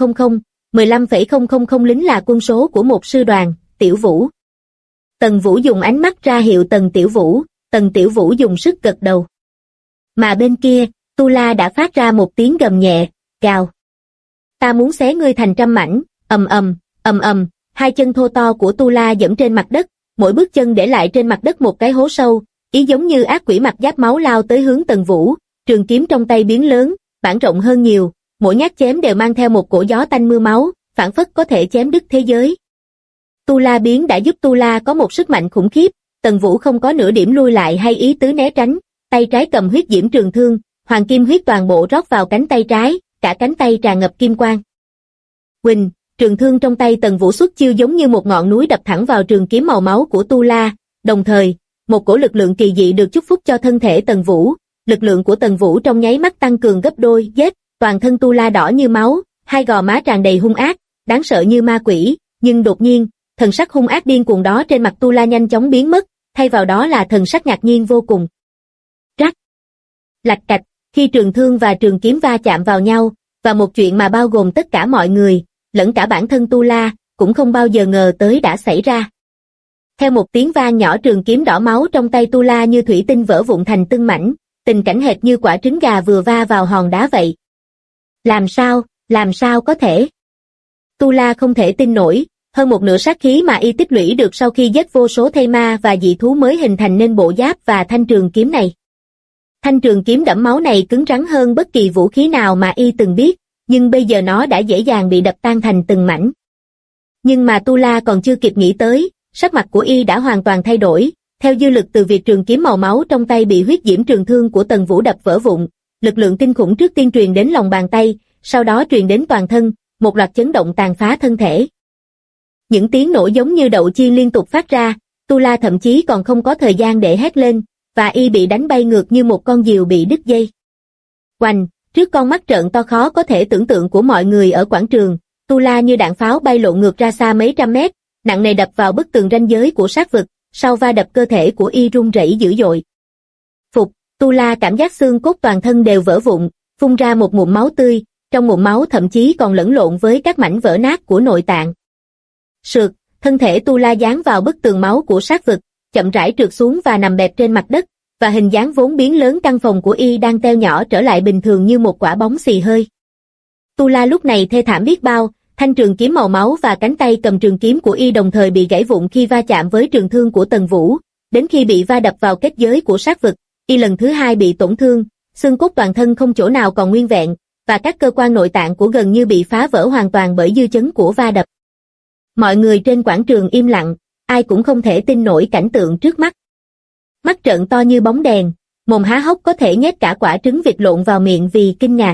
15,000 lính là quân số của một sư đoàn, Tiểu Vũ. Tần Vũ dùng ánh mắt ra hiệu Tần Tiểu Vũ dùng sức gật đầu. Mà bên kia, Tu La đã phát ra một tiếng gầm nhẹ, gào. Ta muốn xé ngươi thành trăm mảnh, ầm, hai chân thô to của Tu La dẫm trên mặt đất, mỗi bước chân để lại trên mặt đất một cái hố sâu, ý giống như ác quỷ mặt giáp máu lao tới hướng Tần Vũ, trường kiếm trong tay biến lớn, bản rộng hơn nhiều, mỗi nhát chém đều mang theo một cổ gió tanh mưa máu, phảng phất có thể chém đứt thế giới. Tu La biến đã giúp Tu La có một sức mạnh khủng khiếp, Tần Vũ không có nửa điểm lui lại hay ý tứ né tránh, tay trái cầm huyết diễm trường thương, hoàng kim huyết toàn bộ rót vào cánh tay trái, cả cánh tay tràn ngập kim quang. Huỳnh, trường thương trong tay Tần Vũ xuất chiêu giống như một ngọn núi đập thẳng vào trường kiếm màu máu của Tu La, đồng thời, một cổ lực lượng kỳ dị được chúc phúc cho thân thể Tần Vũ, lực lượng của Tần Vũ trong nháy mắt tăng cường gấp đôi, giết, toàn thân Tu La đỏ như máu, hai gò má tràn đầy hung ác, đáng sợ như ma quỷ, nhưng đột nhiên, thần sắc hung ác điên cuồng đó trên mặt Tu La nhanh chóng biến mất, thay vào đó là thần sắc ngạc nhiên vô cùng. Rắc, lạch cạch, khi trường thương và trường kiếm va chạm vào nhau, và một chuyện mà bao gồm tất cả mọi người, lẫn cả bản thân Tu La, cũng không bao giờ ngờ tới đã xảy ra. Theo một tiếng vang nhỏ trường kiếm đỏ máu trong tay Tu La như thủy tinh vỡ vụn thành từng mảnh, tình cảnh hệt như quả trứng gà vừa va vào hòn đá vậy. Làm sao có thể? Tu La không thể tin nổi, hơn một nửa sát khí mà y tích lũy được sau khi giết vô số thây ma và dị thú mới hình thành nên bộ giáp và thanh trường kiếm này. Thanh trường kiếm đẫm máu này cứng rắn hơn bất kỳ vũ khí nào mà y từng biết, nhưng bây giờ nó đã dễ dàng bị đập tan thành từng mảnh. Nhưng mà Tu La còn chưa kịp nghĩ tới, sắc mặt của y đã hoàn toàn thay đổi, theo dư lực từ việc trường kiếm màu máu trong tay bị huyết diễm trường thương của Tần Vũ đập vỡ vụn, lực lượng kinh khủng trước tiên truyền đến lòng bàn tay, sau đó truyền đến toàn thân, một loạt chấn động tàn phá thân thể. Những tiếng nổ giống như đậu chiên liên tục phát ra, Tu La thậm chí còn không có thời gian để hét lên, và y bị đánh bay ngược như một con diều bị đứt dây. Oanh, trước con mắt trợn to khó có thể tưởng tượng của mọi người ở quảng trường, Tu La như đạn pháo bay lộn ngược ra xa mấy trăm mét, nặng nề đập vào bức tường ranh giới của sát vực, sau va đập cơ thể của y rung rẩy dữ dội. Phục, Tu La cảm giác xương cốt toàn thân đều vỡ vụn, phun ra một ngụm máu tươi, trong ngụm máu thậm chí còn lẫn lộn với các mảnh vỡ nát của nội tạng. Sượt, thân thể Tu La dán vào bức tường máu của sát vực, chậm rãi trượt xuống và nằm bẹp trên mặt đất, và hình dáng vốn biến lớn căn phòng của y đang teo nhỏ trở lại bình thường như một quả bóng xì hơi. Tu La lúc này thê thảm biết bao, thanh trường kiếm màu máu và cánh tay cầm trường kiếm của y đồng thời bị gãy vụn khi va chạm với trường thương của Tần Vũ, đến khi bị va đập vào kết giới của sát vực, y lần thứ hai bị tổn thương, xương cốt toàn thân không chỗ nào còn nguyên vẹn, và các cơ quan nội tạng của gần như bị phá vỡ hoàn toàn bởi dư chấn của va đập. Mọi người trên quảng trường im lặng, ai cũng không thể tin nổi cảnh tượng trước mắt. Mắt trợn to như bóng đèn, mồm há hốc có thể nhét cả quả trứng vịt lộn vào miệng vì kinh ngạc.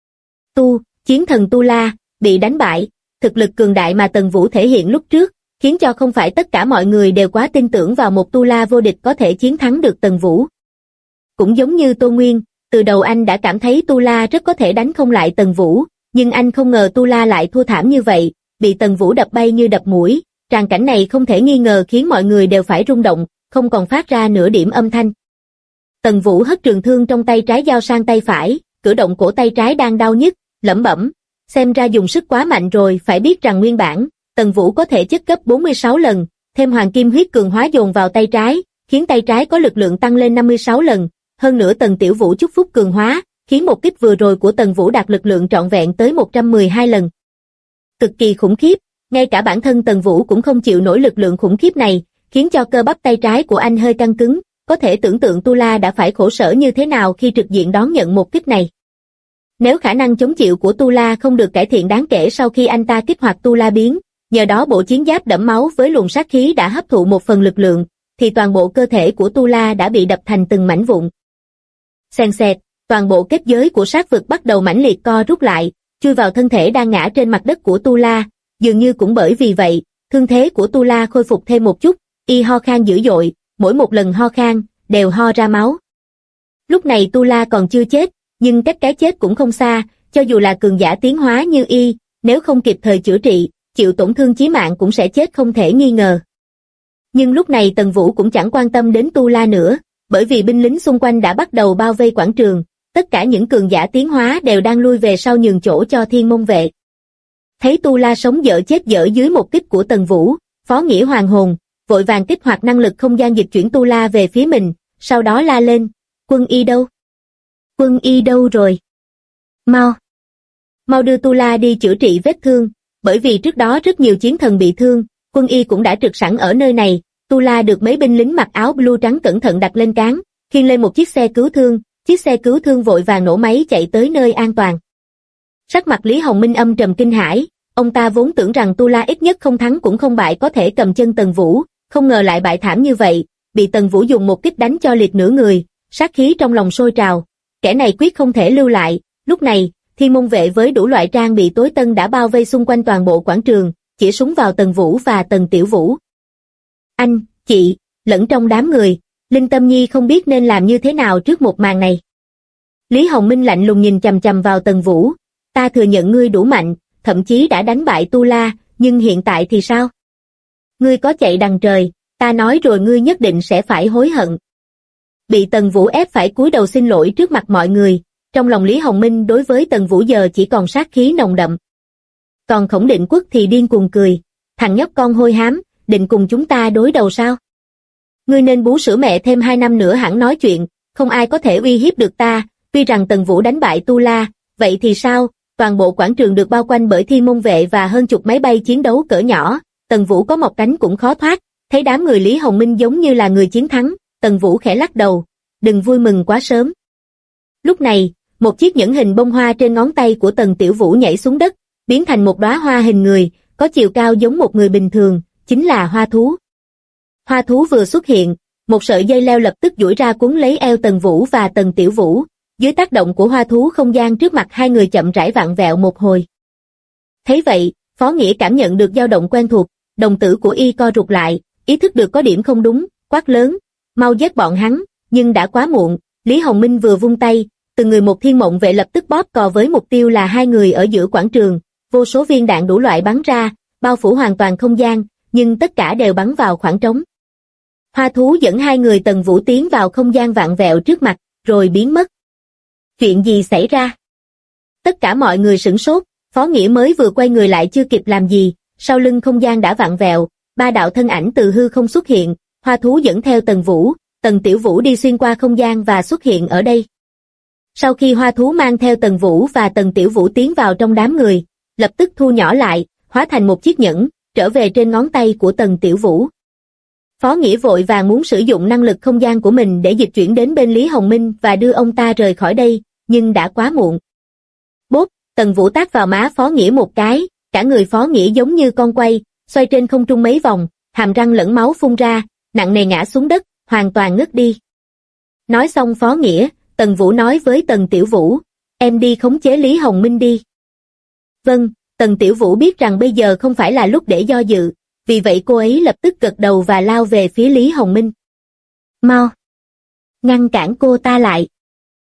Chiến thần Tu La bị đánh bại, thực lực cường đại mà Tần Vũ thể hiện lúc trước, khiến cho không phải tất cả mọi người đều quá tin tưởng vào một Tu La vô địch có thể chiến thắng được Tần Vũ. Cũng giống như Tô Nguyên, từ đầu anh đã cảm thấy Tu La rất có thể đánh không lại Tần Vũ, nhưng anh không ngờ Tu La lại thua thảm như vậy, bị Tần Vũ đập bay như đập muỗi. Tràng cảnh này không thể nghi ngờ khiến mọi người đều phải rung động, không còn phát ra nửa điểm âm thanh. Tần Vũ hất trường thương trong tay trái giao sang tay phải, cử động cổ tay trái đang đau nhức, lẩm bẩm, xem ra dùng sức quá mạnh rồi, phải biết rằng nguyên bản, Tần Vũ có thể chất gấp 46 lần, thêm hoàng kim huyết cường hóa dồn vào tay trái, khiến tay trái có lực lượng tăng lên 56 lần, hơn nữa Tần Tiểu Vũ chúc phúc cường hóa, khiến một kích vừa rồi của Tần Vũ đạt lực lượng trọn vẹn tới 112 lần. Cực kỳ khủng khiếp, ngay cả bản thân Tần Vũ cũng không chịu nổi lực lượng khủng khiếp này, khiến cho cơ bắp tay trái của anh hơi căng cứng, có thể tưởng tượng Tu La đã phải khổ sở như thế nào khi trực diện đón nhận một kích này. Nếu khả năng chống chịu của Tu La không được cải thiện đáng kể sau khi anh ta kích hoạt Tu La biến, nhờ đó bộ chiến giáp đẫm máu với luồng sát khí đã hấp thụ một phần lực lượng, thì toàn bộ cơ thể của Tu La đã bị đập thành từng mảnh vụn. Xèn xẹt, toàn bộ kết giới của sát vực bắt đầu mãnh liệt co rút lại, chui vào thân thể đang ngã trên mặt đất của Tu La, dường như cũng bởi vì vậy, thương thế của Tu La khôi phục thêm một chút, y ho khan dữ dội, mỗi một lần ho khan, đều ho ra máu. Lúc này Tu La còn chưa chết, nhưng cách cái chết cũng không xa, cho dù là cường giả tiến hóa như y, nếu không kịp thời chữa trị, chịu tổn thương chí mạng cũng sẽ chết không thể nghi ngờ. Nhưng lúc này Tần Vũ cũng chẳng quan tâm đến Tu La nữa, bởi vì binh lính xung quanh đã bắt đầu bao vây quảng trường, tất cả những cường giả tiến hóa đều đang lui về sau nhường chỗ cho Thiên Môn vệ. Thấy Tu La sống dở chết dở dưới một kích của Tần Vũ, Phó Nghĩa hoàng hồn, vội vàng kích hoạt năng lực không gian dịch chuyển Tu La về phía mình, sau đó la lên, Quân Y đâu? Quân Y đâu rồi? Mau đưa Tu La đi chữa trị vết thương, bởi vì trước đó rất nhiều chiến thần bị thương, Quân Y cũng đã trực sẵn ở nơi này. Tu La được mấy binh lính mặc áo blue trắng cẩn thận đặt lên cáng, khiêng lên một chiếc xe cứu thương, chiếc xe cứu thương vội vàng nổ máy chạy tới nơi an toàn. Sắc mặt Lý Hồng Minh âm trầm kinh hãi, ông ta vốn tưởng rằng Tu La ít nhất không thắng cũng không bại có thể cầm chân Tần Vũ, không ngờ lại bại thảm như vậy, bị Tần Vũ dùng một kích đánh cho liệt nửa người, sát khí trong lòng sôi trào, kẻ này quyết không thể lưu lại. Lúc này, Thiên Môn vệ với đủ loại trang bị tối tân đã bao vây xung quanh toàn bộ quảng trường, chỉ súng vào Tần Vũ và Tần Tiểu Vũ. Anh, chị, lẫn trong đám người, Linh Tâm Nhi không biết nên làm như thế nào trước một màn này. Lý Hồng Minh lạnh lùng nhìn chằm chằm vào Tần Vũ, ta thừa nhận ngươi đủ mạnh, thậm chí đã đánh bại Tu La, nhưng hiện tại thì sao? Ngươi có chạy đằng trời, ta nói rồi ngươi nhất định sẽ phải hối hận. Bị Tần Vũ ép phải cúi đầu xin lỗi trước mặt mọi người, trong lòng Lý Hồng Minh đối với Tần Vũ giờ chỉ còn sát khí nồng đậm. Còn Khổng Định Quốc thì điên cuồng cười, thằng nhóc con hôi hám, định cùng chúng ta đối đầu sao? Ngươi nên bú sữa mẹ thêm 2 năm nữa hẳn nói chuyện, không ai có thể uy hiếp được ta, tuy rằng Tần Vũ đánh bại Tu La, vậy thì sao? Toàn bộ quảng trường được bao quanh bởi Thiên Môn vệ và hơn chục máy bay chiến đấu cỡ nhỏ, Tần Vũ có mọc cánh cũng khó thoát, thấy đám người Lý Hồng Minh giống như là người chiến thắng, Tần Vũ khẽ lắc đầu, đừng vui mừng quá sớm. Lúc này, một chiếc nhẫn hình bông hoa trên ngón tay của Tần Tiểu Vũ nhảy xuống đất, biến thành một đóa hoa hình người, có chiều cao giống một người bình thường, chính là hoa thú. Hoa thú vừa xuất hiện, một sợi dây leo lập tức duỗi ra cuốn lấy eo Tần Vũ và Tần Tiểu Vũ, dưới tác động của hoa thú không gian trước mặt hai người chậm rãi vặn vẹo một hồi. Thấy vậy, Phó Nghĩa cảm nhận được dao động quen thuộc, đồng tử của y co rụt lại, ý thức được có điểm không đúng, quát lớn, mau giết bọn hắn, nhưng đã quá muộn, Lý Hồng Minh vừa vung tay, từng người một Thiên Mộng vệ lập tức bóp cò với mục tiêu là hai người ở giữa quảng trường, vô số viên đạn đủ loại bắn ra, bao phủ hoàn toàn không gian, nhưng tất cả đều bắn vào khoảng trống. Hoa thú dẫn hai người Tần Vũ tiến vào không gian vặn vẹo trước mặt, rồi biến mất. Chuyện gì xảy ra? Tất cả mọi người sửng sốt, Phó Nghĩa mới vừa quay người lại chưa kịp làm gì, sau lưng không gian đã vặn vẹo, 3 đạo thân ảnh từ hư không xuất hiện, hoa thú dẫn theo Tần Vũ, Tần Tiểu Vũ đi xuyên qua không gian và xuất hiện ở đây. Sau khi hoa thú mang theo Tần Vũ và Tần Tiểu Vũ tiến vào trong đám người, lập tức thu nhỏ lại, hóa thành một chiếc nhẫn, trở về trên ngón tay của Tần Tiểu Vũ. Phó Nghĩa vội vàng muốn sử dụng năng lực không gian của mình để dịch chuyển đến bên Lý Hồng Minh và đưa ông ta rời khỏi đây, nhưng đã quá muộn. Bốp, Tần Vũ tát vào má Phó Nghĩa một cái, cả người Phó Nghĩa giống như con quay, xoay trên không trung mấy vòng, hàm răng lẫn máu phun ra, nặng nề ngã xuống đất, hoàn toàn ngất đi. Nói xong Phó Nghĩa, Tần Vũ nói với Tần Tiểu Vũ, em đi khống chế Lý Hồng Minh đi. Vâng, Tần Tiểu Vũ biết rằng bây giờ không phải là lúc để do dự, vì vậy cô ấy lập tức gật đầu và lao về phía Lý Hồng Minh. Mau! Ngăn cản cô ta lại!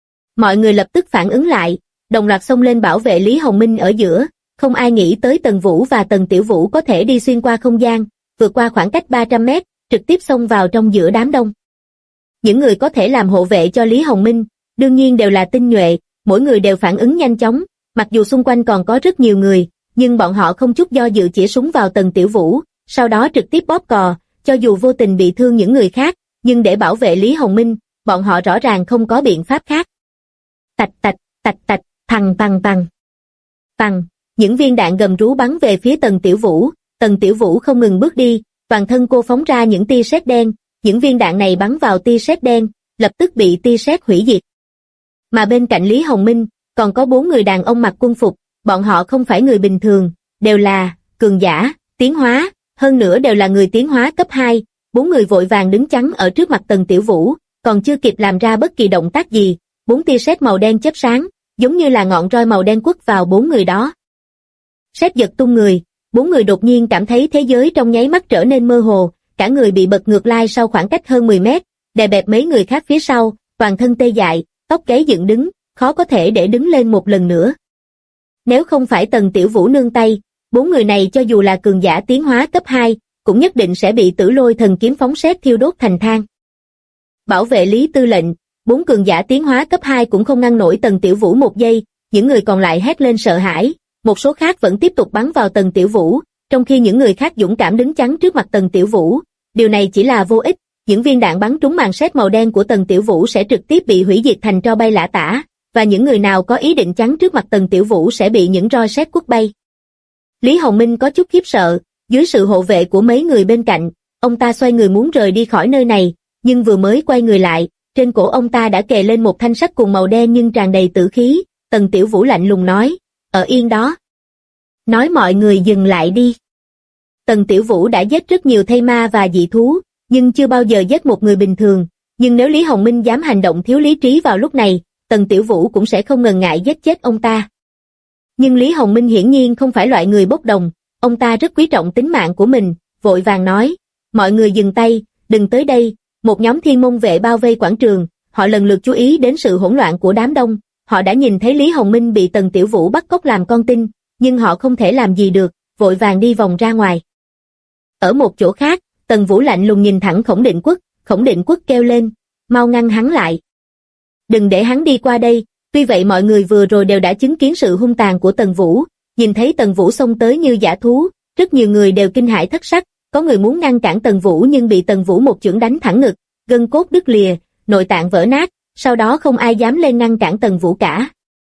Mọi người lập tức phản ứng lại, đồng loạt xông lên bảo vệ Lý Hồng Minh ở giữa, không ai nghĩ tới Tần Vũ và Tần Tiểu Vũ có thể đi xuyên qua không gian, vượt qua khoảng cách 300 mét, trực tiếp xông vào trong giữa đám đông. Những người có thể làm hộ vệ cho Lý Hồng Minh, đương nhiên đều là tinh nhuệ, mỗi người đều phản ứng nhanh chóng, mặc dù xung quanh còn có rất nhiều người, nhưng bọn họ không chút do dự chĩa súng vào Tần Tiểu Vũ, sau đó trực tiếp bóp cò, cho dù vô tình bị thương những người khác, nhưng để bảo vệ Lý Hồng Minh, bọn họ rõ ràng không có biện pháp khác. Tạch tạch, tạch tạch, thằng tằng tằng. Tằng, những viên đạn gầm rú bắn về phía Tần Tiểu Vũ không ngừng bước đi, toàn thân cô phóng ra những tia sét đen, những viên đạn này bắn vào tia sét đen, lập tức bị tia sét hủy diệt. Mà bên cạnh Lý Hồng Minh, còn có 4 người đàn ông mặc quân phục, bọn họ không phải người bình thường, đều là cường giả, tiến hóa, hơn nữa đều là người tiến hóa cấp 2, 4 người vội vàng đứng chắn ở trước mặt Tần Tiểu Vũ, còn chưa kịp làm ra bất kỳ động tác gì, 4 tia sét màu đen chớp sáng, giống như là ngọn roi màu đen quất vào 4 người đó. Sét giật tung người, 4 người đột nhiên cảm thấy thế giới trong nháy mắt trở nên mơ hồ, cả người bị bật ngược lai sau khoảng cách hơn 10 mét, đè bẹp mấy người khác phía sau, toàn thân tê dại, tóc gáy dựng đứng, khó có thể để đứng lên một lần nữa. Nếu không phải Tần Tiểu Vũ nương tay, 4 người này cho dù là cường giả tiến hóa cấp 2, cũng nhất định sẽ bị Tử Lôi thần kiếm phóng sét thiêu đốt thành than. Bảo vệ Lý tư lệnh, 4 cường giả tiến hóa cấp 2 cũng không ngăn nổi Tần Tiểu Vũ một giây, những người còn lại hét lên sợ hãi, một số khác vẫn tiếp tục bắn vào Tần Tiểu Vũ, trong khi những người khác dũng cảm đứng chắn trước mặt Tần Tiểu Vũ. Điều này chỉ là vô ích, những viên đạn bắn trúng màn sét màu đen của Tần Tiểu Vũ sẽ trực tiếp bị hủy diệt thành tro bay lả tả, và những người nào có ý định chắn trước mặt Tần Tiểu Vũ sẽ bị những roi sét quất bay. Lý Hồng Minh có chút khiếp sợ, dưới sự hộ vệ của mấy người bên cạnh, ông ta xoay người muốn rời đi khỏi nơi này, nhưng vừa mới quay người lại, trên cổ ông ta đã kề lên một thanh sắt cùng màu đen nhưng tràn đầy tử khí. Tần Tiểu Vũ lạnh lùng nói, ở yên đó. Nói mọi người dừng lại đi. Tần Tiểu Vũ đã giết rất nhiều thây ma và dị thú, nhưng chưa bao giờ giết một người bình thường, nhưng nếu Lý Hồng Minh dám hành động thiếu lý trí vào lúc này, Tần Tiểu Vũ cũng sẽ không ngần ngại giết chết ông ta. Nhưng Lý Hồng Minh hiển nhiên không phải loại người bốc đồng, ông ta rất quý trọng tính mạng của mình, vội vàng nói, mọi người dừng tay, đừng tới đây. Một nhóm thiên môn vệ bao vây quảng trường, họ lần lượt chú ý đến sự hỗn loạn của đám đông, họ đã nhìn thấy Lý Hồng Minh bị Tần Tiểu Vũ bắt cóc làm con tin, nhưng họ không thể làm gì được, vội vàng đi vòng ra ngoài. Ở một chỗ khác, Tần Vũ lạnh lùng nhìn thẳng Khổng Định Quốc kêu lên, mau ngăn hắn lại. Đừng để hắn đi qua đây. Tuy vậy mọi người vừa rồi đều đã chứng kiến sự hung tàn của Tần Vũ, nhìn thấy Tần Vũ xông tới như dã thú, rất nhiều người đều kinh hãi thất sắc, có người muốn ngăn cản Tần Vũ nhưng bị Tần Vũ một chưởng đánh thẳng ngực, gân cốt đứt lìa, nội tạng vỡ nát, sau đó không ai dám lên ngăn cản Tần Vũ cả.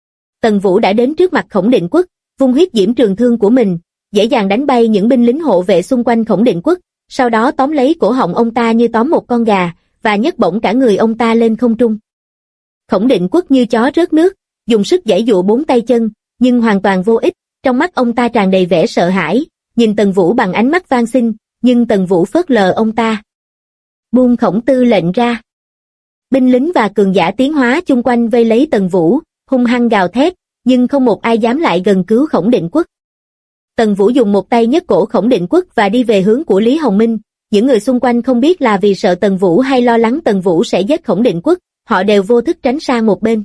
Tần Vũ đã đến trước mặt Khổng Định Quốc, vung huyết diễm trường thương của mình, dễ dàng đánh bay những binh lính hộ vệ xung quanh Khổng Định Quốc, sau đó tóm lấy cổ họng ông ta như tóm một con gà, và nhấc bổng cả người ông ta lên không trung. Khổng Định Quốc như chó rớt nước, dùng sức giãy giụa 4 tay chân, nhưng hoàn toàn vô ích, trong mắt ông ta tràn đầy vẻ sợ hãi, nhìn Tần Vũ bằng ánh mắt van xin, nhưng Tần Vũ phớt lờ ông ta. Buông Khổng tư lệnh ra. Binh lính và cường giả tiến hóa chung quanh vây lấy Tần Vũ, hung hăng gào thét, nhưng không một ai dám lại gần cứu Khổng Định Quốc. Tần Vũ dùng một tay nhấc cổ Khổng Định Quốc và đi về hướng của Lý Hồng Minh, những người xung quanh không biết là vì sợ Tần Vũ hay lo lắng Tần Vũ sẽ giết Khổng Định Quốc, họ đều vô thức tránh sang một bên.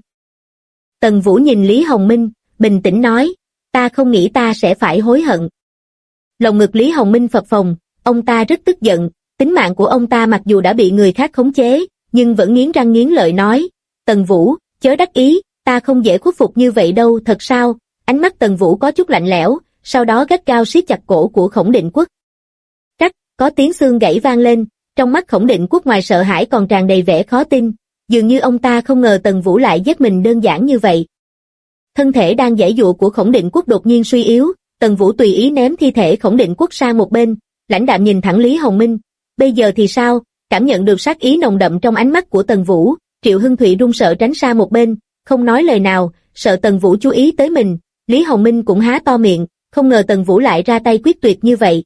Tần Vũ nhìn Lý Hồng Minh, bình tĩnh nói, ta không nghĩ ta sẽ phải hối hận. Lồng ngực Lý Hồng Minh phập phồng, ông ta rất tức giận, tính mạng của ông ta mặc dù đã bị người khác khống chế, nhưng vẫn nghiến răng nghiến lợi nói, Tần Vũ, chớ đắc ý, ta không dễ khuất phục như vậy đâu, thật sao? Ánh mắt Tần Vũ có chút lạnh lẽo, sau đó gắt gao siết chặt cổ của Khổng Định Quốc. Cắt, có tiếng xương gãy vang lên, trong mắt Khổng Định Quốc ngoài sợ hãi còn tràn đầy vẻ khó tin, dường như ông ta không ngờ Tần Vũ lại giết mình đơn giản như vậy. Thân thể đang giãy giụa của Khổng Định Quốc đột nhiên suy yếu, Tần Vũ tùy ý ném thi thể Khổng Định Quốc sang một bên, lãnh đạm nhìn thẳng Lý Hồng Minh, bây giờ thì sao? Cảm nhận được sát ý nồng đậm trong ánh mắt của Tần Vũ, Triệu Hưng Thụy run sợ tránh sang một bên, không nói lời nào, sợ Tần Vũ chú ý tới mình. Lý Hồng Minh cũng há to miệng, không ngờ Tần Vũ lại ra tay quyết tuyệt như vậy.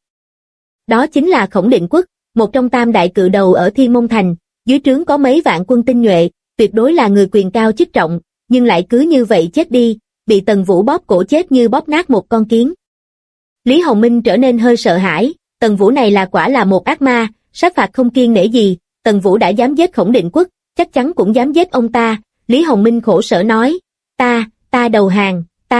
Đó chính là Khổng Định Quốc, một trong tam đại cự đầu ở Thiên Môn Thành, dưới trướng có mấy vạn quân tinh nhuệ, tuyệt đối là người quyền cao chức trọng, nhưng lại cứ như vậy chết đi, bị Tần Vũ bóp cổ chết như bóp nát một con kiến. Lý Hồng Minh trở nên hơi sợ hãi, Tần Vũ này là quả là một ác ma, sát phạt không kiêng nể gì, Tần Vũ đã dám giết Khổng Định Quốc, chắc chắn cũng dám giết ông ta. Lý Hồng Minh khổ sở nói, ta đầu hàng,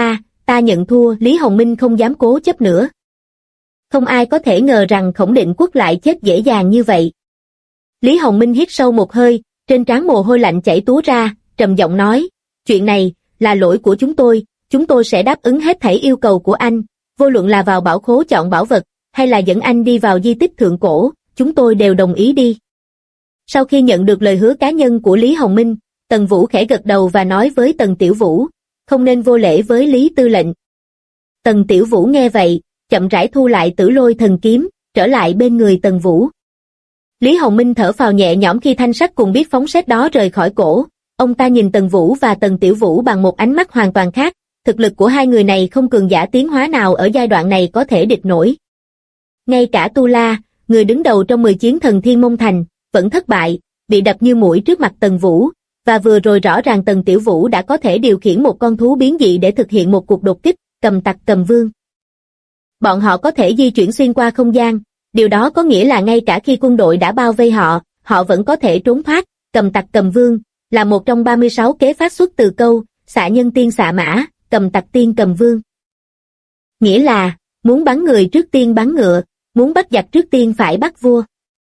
ta nhận thua. Lý Hồng Minh không dám cố chấp nữa. Không ai có thể ngờ rằng Khổng Định Quốc lại chết dễ dàng như vậy. Lý Hồng Minh hít sâu một hơi, trên trán mồ hôi lạnh chảy túa ra, trầm giọng nói, chuyện này là lỗi của chúng tôi sẽ đáp ứng hết thảy yêu cầu của anh, vô luận là vào bảo khố chọn bảo vật, hay là dẫn anh đi vào di tích thượng cổ, chúng tôi đều đồng ý đi. Sau khi nhận được lời hứa cá nhân của Lý Hồng Minh, Tần Vũ khẽ gật đầu và nói với Tần Tiểu Vũ, không nên vô lễ với Lý Tư lệnh. Tần Tiểu Vũ nghe vậy, chậm rãi thu lại Tử Lôi Thần Kiếm, trở lại bên người Tần Vũ. Lý Hồng Minh thở phào nhẹ nhõm khi thanh sắc cùng biết phóng sét đó rời khỏi cổ. Ông ta nhìn Tần Vũ và Tần Tiểu Vũ bằng một ánh mắt hoàn toàn khác, thực lực của hai người này không cường giả tiến hóa nào ở giai đoạn này có thể địch nổi. Ngay cả Tu La, người đứng đầu trong 10 chiến thần Thiên Môn Thành, vẫn thất bại, bị đập như muỗi trước mặt Tần Vũ, và vừa rồi rõ ràng Tần Tiểu Vũ đã có thể điều khiển một con thú biến dị để thực hiện một cuộc đột kích, Cầm Tặc Cầm Vương. Bọn họ có thể di chuyển xuyên qua không gian, điều đó có nghĩa là ngay cả khi quân đội đã bao vây họ, họ vẫn có thể trốn thoát. Cầm Tặc Cầm Vương là một trong 36 kế phát xuất từ câu xạ nhân tiên xạ mã, cầm tặc tiên cầm vương. Nghĩa là, muốn bắn người trước tiên bắn ngựa, muốn bắt giặc trước tiên phải bắt vua.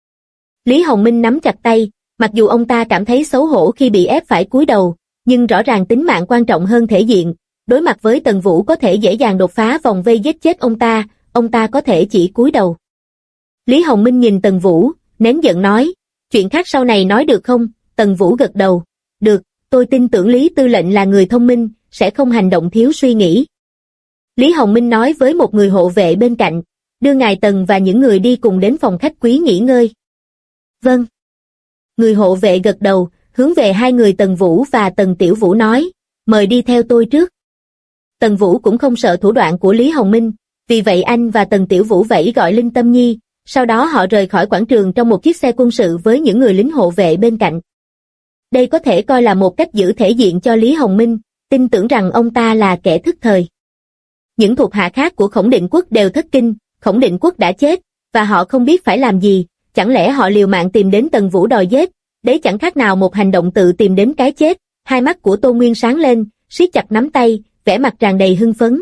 Lý Hồng Minh nắm chặt tay, mặc dù ông ta cảm thấy xấu hổ khi bị ép phải cúi đầu, nhưng rõ ràng tính mạng quan trọng hơn thể diện. Đối mặt với Tần Vũ có thể dễ dàng đột phá vòng vây giết chết ông ta có thể chỉ cúi đầu. Lý Hồng Minh nhìn Tần Vũ, nén giận nói, chuyện khác sau này nói được không? Tần Vũ gật đầu, được, tôi tin tưởng Lý Tư lệnh là người thông minh, sẽ không hành động thiếu suy nghĩ. Lý Hồng Minh nói với một người hộ vệ bên cạnh, đưa ngài Tần và những người đi cùng đến phòng khách quý nghỉ ngơi. Vâng. Người hộ vệ gật đầu, hướng về hai người Tần Vũ và Tần Tiểu Vũ nói, mời đi theo tôi trước. Tần Vũ cũng không sợ thủ đoạn của Lý Hồng Minh, vì vậy anh và Tần Tiểu Vũ vẫy gọi Linh Tâm Nhi, sau đó họ rời khỏi quảng trường trong một chiếc xe quân sự với những người lính hộ vệ bên cạnh. Đây có thể coi là một cách giữ thể diện cho Lý Hồng Minh, tin tưởng rằng ông ta là kẻ thức thời. Những thuộc hạ khác của Khổng Định Quốc đều thất kinh, Khổng Định Quốc đã chết, và họ không biết phải làm gì, chẳng lẽ họ liều mạng tìm đến Tần Vũ đòi giết, đấy chẳng khác nào một hành động tự tìm đến cái chết. Hai mắt của Tô Nguyên sáng lên, siết chặt nắm tay, vẻ mặt tràn đầy hưng phấn.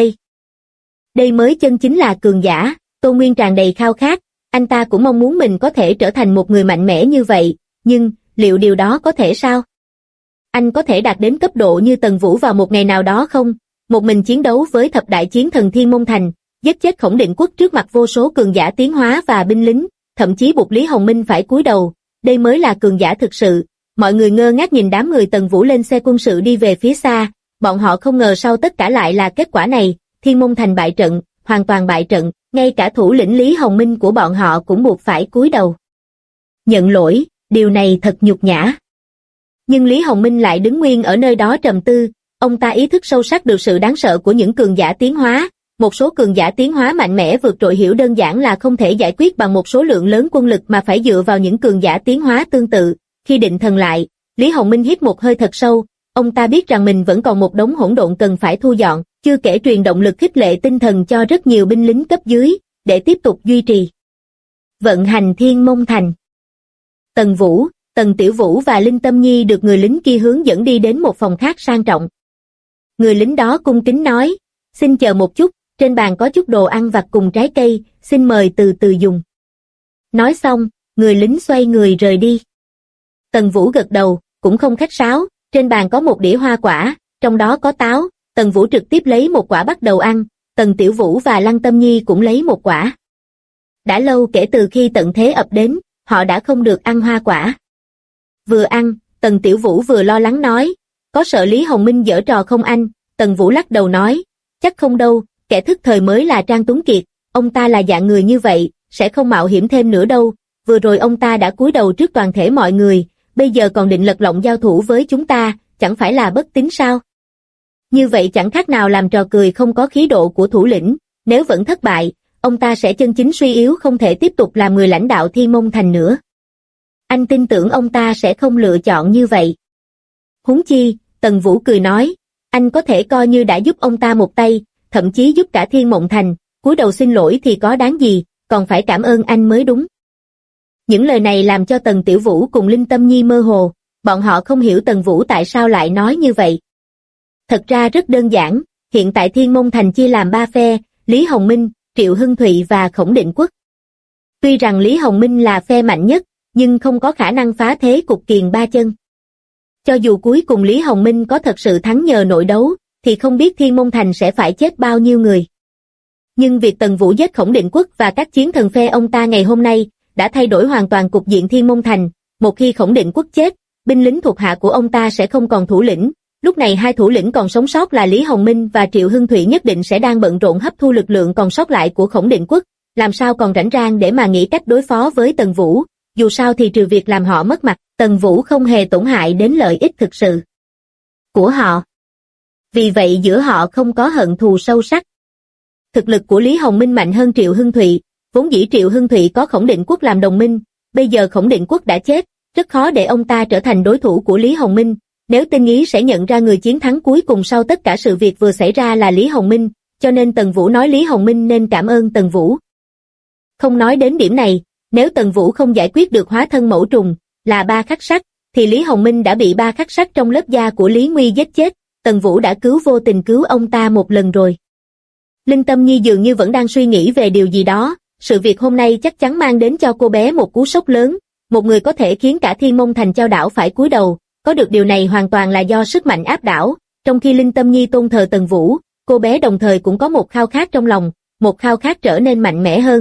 Đây mới chân chính là cường giả. Tô Nguyên tràn đầy khao khát, anh ta cũng mong muốn mình có thể trở thành một người mạnh mẽ như vậy, nhưng, liệu điều đó có thể sao? Anh có thể đạt đến cấp độ như Tần Vũ vào một ngày nào đó không? Một mình chiến đấu với thập đại chiến thần Thiên Môn Thành, giết chết Khổng Định Quốc trước mặt vô số cường giả tiến hóa và binh lính, thậm chí buộc Lý Hồng Minh phải cúi đầu, đây mới là cường giả thực sự. Mọi người ngơ ngác nhìn đám người Tần Vũ lên xe quân sự đi về phía xa, bọn họ không ngờ sau tất cả lại là kết quả này, Thiên Môn Thành bại trận, hoàn toàn bại trận, ngay cả thủ lĩnh Lý Hồng Minh của bọn họ cũng buộc phải cúi đầu. Nhận lỗi, điều này thật nhục nhã. Nhưng Lý Hồng Minh lại đứng nguyên ở nơi đó trầm tư, ông ta ý thức sâu sắc được sự đáng sợ của những cường giả tiến hóa. Một số cường giả tiến hóa mạnh mẽ vượt trội hiểu đơn giản là không thể giải quyết bằng một số lượng lớn quân lực mà phải dựa vào những cường giả tiến hóa tương tự. Khi định thần lại, Lý Hồng Minh hít một hơi thật sâu, ông ta biết rằng mình vẫn còn một đống hỗn độn cần phải thu dọn, chưa kể truyền động lực khích lệ tinh thần cho rất nhiều binh lính cấp dưới, để tiếp tục duy trì vận hành Thiên Môn Thành. Tần Vũ, Tần Tiểu Vũ và Linh Tâm Nhi được người lính kia hướng dẫn đi đến một phòng khác sang trọng. Người lính đó cung kính nói, xin chờ một chút, trên bàn có chút đồ ăn vặt cùng trái cây, xin mời từ từ dùng. Nói xong, người lính xoay người rời đi. Tần Vũ gật đầu, cũng không khách sáo, trên bàn có một đĩa hoa quả, trong đó có táo, Tần Vũ trực tiếp lấy một quả bắt đầu ăn, Tần Tiểu Vũ và Lăng Tâm Nhi cũng lấy một quả. Đã lâu kể từ khi tận thế ập đến, họ đã không được ăn hoa quả. Vừa ăn, Tần Tiểu Vũ vừa lo lắng nói, có sợ Lý Hồng Minh giở trò không anh? Tần Vũ lắc đầu nói, chắc không đâu, kẻ thức thời mới là Trang Tuấn Kiệt, ông ta là dạng người như vậy, sẽ không mạo hiểm thêm nữa đâu, vừa rồi ông ta đã cúi đầu trước toàn thể mọi người, bây giờ còn định lật lọng giao thủ với chúng ta, chẳng phải là bất tín sao? Như vậy chẳng khác nào làm trò cười không có khí độ của thủ lĩnh, nếu vẫn thất bại, ông ta sẽ chân chính suy yếu không thể tiếp tục làm người lãnh đạo Thiên Môn Thành nữa. Anh tin tưởng ông ta sẽ không lựa chọn như vậy. Huống chi, Tần Vũ cười nói, anh có thể coi như đã giúp ông ta một tay, thậm chí giúp cả Thiên Mộng Thành, cúi đầu xin lỗi thì có đáng gì, còn phải cảm ơn anh mới đúng. Những lời này làm cho Tần Tiểu Vũ cùng Linh Tâm Nhi mơ hồ, bọn họ không hiểu Tần Vũ tại sao lại nói như vậy. Thật ra rất đơn giản, hiện tại Thiên Môn Thành chia làm 3 phe, Lý Hồng Minh, Triệu Hưng Thụy và Khổng Định Quốc. Tuy rằng Lý Hồng Minh là phe mạnh nhất, nhưng không có khả năng phá thế cục kiền ba chân. Cho dù cuối cùng Lý Hồng Minh có thật sự thắng nhờ nội đấu, thì không biết Thiên Môn Thành sẽ phải chết bao nhiêu người. Nhưng việc Tần Vũ giết Khổng Định Quốc và các chiến thần phe ông ta ngày hôm nay, đã thay đổi hoàn toàn cục diện Thiên Môn Thành, một khi Khổng Định Quốc chết, binh lính thuộc hạ của ông ta sẽ không còn thủ lĩnh, lúc này hai thủ lĩnh còn sống sót là Lý Hồng Minh và Triệu Hưng Thụy nhất định sẽ đang bận rộn hấp thu lực lượng còn sót lại của Khổng Định Quốc, làm sao còn rảnh rang để mà nghĩ cách đối phó với Tần Vũ, dù sao thì trừ việc làm họ mất mặt, Tần Vũ không hề tổn hại đến lợi ích thực sự của họ. Vì vậy giữa họ không có hận thù sâu sắc. Thực lực của Lý Hồng Minh mạnh hơn Triệu Hưng Thụy, vốn dĩ Triệu Hưng Thụy có Khổng Định Quốc làm đồng minh, bây giờ Khổng Định Quốc đã chết, rất khó để ông ta trở thành đối thủ của Lý Hồng Minh, nếu tinh ý sẽ nhận ra người chiến thắng cuối cùng sau tất cả sự việc vừa xảy ra là Lý Hồng Minh, cho nên Tần Vũ nói Lý Hồng Minh nên cảm ơn Tần Vũ. Không nói đến điểm này, nếu Tần Vũ không giải quyết được hóa thân mẫu trùng, là ba khắc sắc, thì Lý Hồng Minh đã bị ba khắc sắc trong lớp da của Lý Nguy giết chết, Tần Vũ đã vô tình cứu ông ta một lần rồi. Linh Tâm Nhi dường như vẫn đang suy nghĩ về điều gì đó, sự việc hôm nay chắc chắn mang đến cho cô bé một cú sốc lớn, một người có thể khiến cả Thiên Mông Thành chao đảo phải cúi đầu, có được điều này hoàn toàn là do sức mạnh áp đảo, trong khi Linh Tâm Nhi tôn thờ Tần Vũ, cô bé đồng thời cũng có một khao khát trong lòng, một khao khát trở nên mạnh mẽ hơn.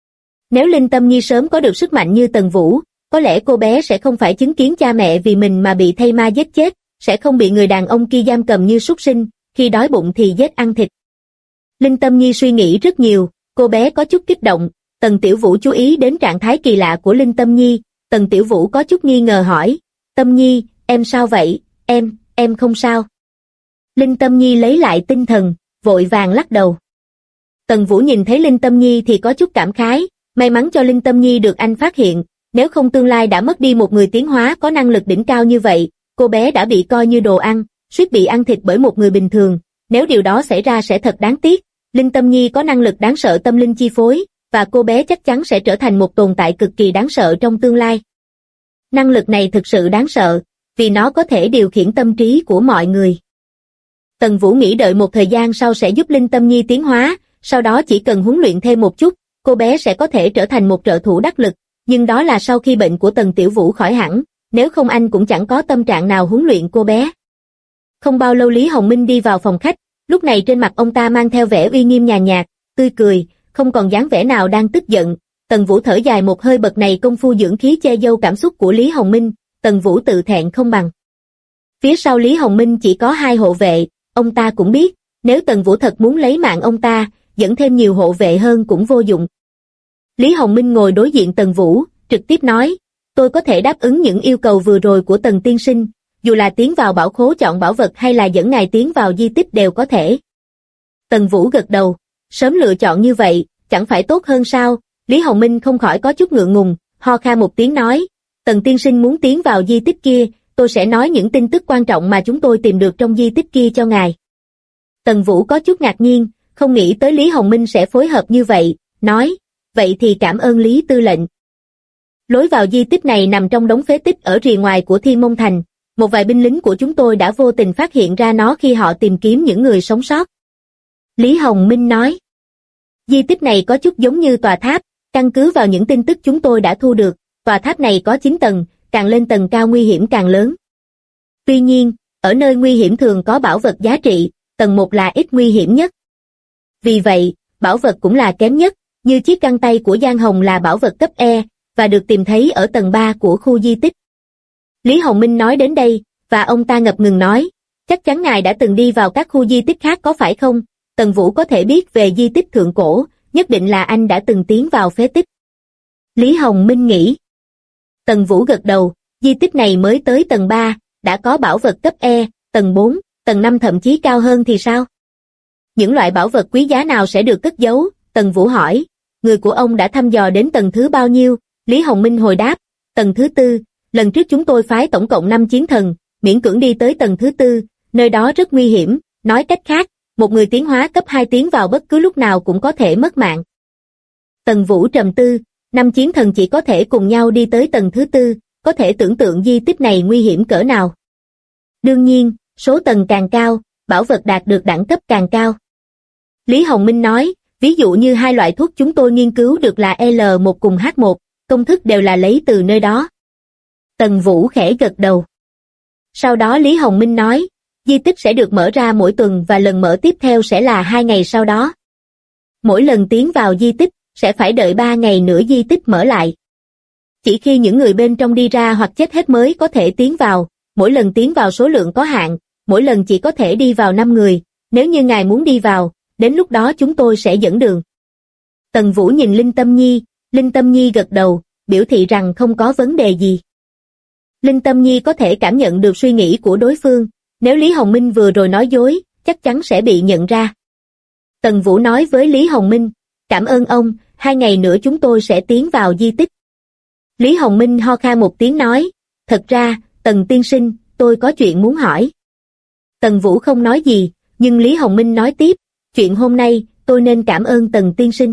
Nếu Linh Tâm Nhi sớm có được sức mạnh như Tần Vũ, có lẽ cô bé sẽ không phải chứng kiến cha mẹ vì mình mà bị thây ma giết chết, sẽ không bị người đàn ông kia giam cầm như súc sinh, khi đói bụng thì giết ăn thịt. Linh Tâm Nhi suy nghĩ rất nhiều, cô bé có chút kích động, Tần Tiểu Vũ chú ý đến trạng thái kỳ lạ của Linh Tâm Nhi, Tần Tiểu Vũ có chút nghi ngờ hỏi, Tâm Nhi, em sao vậy, em không sao. Linh Tâm Nhi lấy lại tinh thần, vội vàng lắc đầu. Tần Vũ nhìn thấy Linh Tâm Nhi thì có chút cảm khái, may mắn cho Linh Tâm Nhi được anh phát hiện, nếu không tương lai đã mất đi một người tiến hóa có năng lực đỉnh cao như vậy, cô bé đã bị coi như đồ ăn, suýt bị ăn thịt bởi một người bình thường, nếu điều đó xảy ra sẽ thật đáng tiếc. Linh Tâm Nhi có năng lực đáng sợ tâm linh chi phối, và cô bé chắc chắn sẽ trở thành một tồn tại cực kỳ đáng sợ trong tương lai. Năng lực này thực sự đáng sợ, vì nó có thể điều khiển tâm trí của mọi người. Tần Vũ nghĩ đợi một thời gian sau sẽ giúp Linh Tâm Nhi tiến hóa, sau đó chỉ cần huấn luyện thêm một chút, cô bé sẽ có thể trở thành một trợ thủ đắc lực, nhưng đó là sau khi bệnh của Tần Tiểu Vũ khỏi hẳn, nếu không anh cũng chẳng có tâm trạng nào huấn luyện cô bé. Không bao lâu Lý Hồng Minh đi vào phòng khách, lúc này trên mặt ông ta mang theo vẻ uy nghiêm nhàn nhạt, tươi cười, không còn dáng vẻ nào đang tức giận. Tần Vũ thở dài một hơi, bậc này công phu dưỡng khí che giấu cảm xúc của Lý Hồng Minh, Tần Vũ tự thẹn không bằng. Phía sau Lý Hồng Minh chỉ có 2 hộ vệ, ông ta cũng biết, nếu Tần Vũ thật muốn lấy mạng ông ta, dẫn thêm nhiều hộ vệ hơn cũng vô dụng. Lý Hồng Minh ngồi đối diện Tần Vũ, trực tiếp nói, tôi có thể đáp ứng những yêu cầu vừa rồi của Tần tiên sinh, dù là tiến vào bảo khố chọn bảo vật hay là dẫn ngài tiến vào di tích đều có thể. Tần Vũ gật đầu, sớm lựa chọn như vậy, chẳng phải tốt hơn sao? Lý Hồng Minh không khỏi có chút ngượng ngùng, ho kha một tiếng nói, Tần tiên sinh muốn tiến vào di tích kia, tôi sẽ nói những tin tức quan trọng mà chúng tôi tìm được trong di tích kia cho ngài. Tần Vũ có chút ngạc nhiên, không nghĩ tới Lý Hồng Minh sẽ phối hợp như vậy, nói, vậy thì cảm ơn Lý tư lệnh. Lối vào di tích này nằm trong đống phế tích ở rìa ngoài của Thiên Mông Thành, một vài binh lính của chúng tôi đã vô tình phát hiện ra nó khi họ tìm kiếm những người sống sót. Lý Hồng Minh nói, di tích này có chút giống như tòa tháp, căn cứ vào những tin tức chúng tôi đã thu được, tòa tháp này có 9 tầng, càng lên tầng cao nguy hiểm càng lớn. Tuy nhiên, ở nơi nguy hiểm thường có bảo vật giá trị, tầng 1 là ít nguy hiểm nhất. Vì vậy, bảo vật cũng là kém nhất, như chiếc găng tay của Giang Hồng là bảo vật cấp E, và được tìm thấy ở tầng 3 của khu di tích. Lý Hồng Minh nói đến đây, và ông ta ngập ngừng nói, chắc chắn ngài đã từng đi vào các khu di tích khác có phải không? Tần Vũ có thể biết về di tích thượng cổ, nhất định là anh đã từng tiến vào phế tích. Lý Hồng Minh nghĩ. Tần Vũ gật đầu, di tích này mới tới tầng 3, đã có bảo vật cấp E, tầng 4, tầng 5 thậm chí cao hơn thì sao? Những loại bảo vật quý giá nào sẽ được cất giấu? Tần Vũ hỏi, người của ông đã thăm dò đến tầng thứ bao nhiêu? Lý Hồng Minh hồi đáp, tầng thứ 4, lần trước chúng tôi phái tổng cộng 5 chiến thần, miễn cưỡng đi tới tầng thứ 4, nơi đó rất nguy hiểm, nói cách khác, một người tiến hóa cấp 2 tiến vào bất cứ lúc nào cũng có thể mất mạng. Tần Vũ trầm tư, 5 chiến thần chỉ có thể cùng nhau đi tới tầng thứ 4, có thể tưởng tượng di tích này nguy hiểm cỡ nào. Đương nhiên, số tầng càng cao, bảo vật đạt được đẳng cấp càng cao. Lý Hồng Minh nói, ví dụ như 2 loại thuốc chúng tôi nghiên cứu được là L1 cùng H1, công thức đều là lấy từ nơi đó. Tần Vũ khẽ gật đầu. Sau đó Lý Hồng Minh nói, di tích sẽ được mở ra mỗi tuần và lần mở tiếp theo sẽ là 2 ngày sau đó. Mỗi lần tiến vào di tích, sẽ phải đợi 3 ngày nữa di tích mở lại. Chỉ khi những người bên trong đi ra hoặc chết hết mới có thể tiến vào, mỗi lần tiến vào số lượng có hạn, mỗi lần chỉ có thể đi vào 5 người, nếu như ngài muốn đi vào, đến lúc đó chúng tôi sẽ dẫn đường. Tần Vũ nhìn Linh Tâm Nhi gật đầu, biểu thị rằng không có vấn đề gì. Linh Tâm Nhi có thể cảm nhận được suy nghĩ của đối phương, nếu Lý Hồng Minh vừa rồi nói dối, chắc chắn sẽ bị nhận ra. Tần Vũ nói với Lý Hồng Minh, cảm ơn ông, 2 ngày nữa chúng tôi sẽ tiến vào di tích. Lý Hồng Minh ho khan một tiếng nói, thật ra, Tần tiên sinh, tôi có chuyện muốn hỏi. Tần Vũ không nói gì, nhưng Lý Hồng Minh nói tiếp, chuyện hôm nay, tôi nên cảm ơn Tần tiên sinh.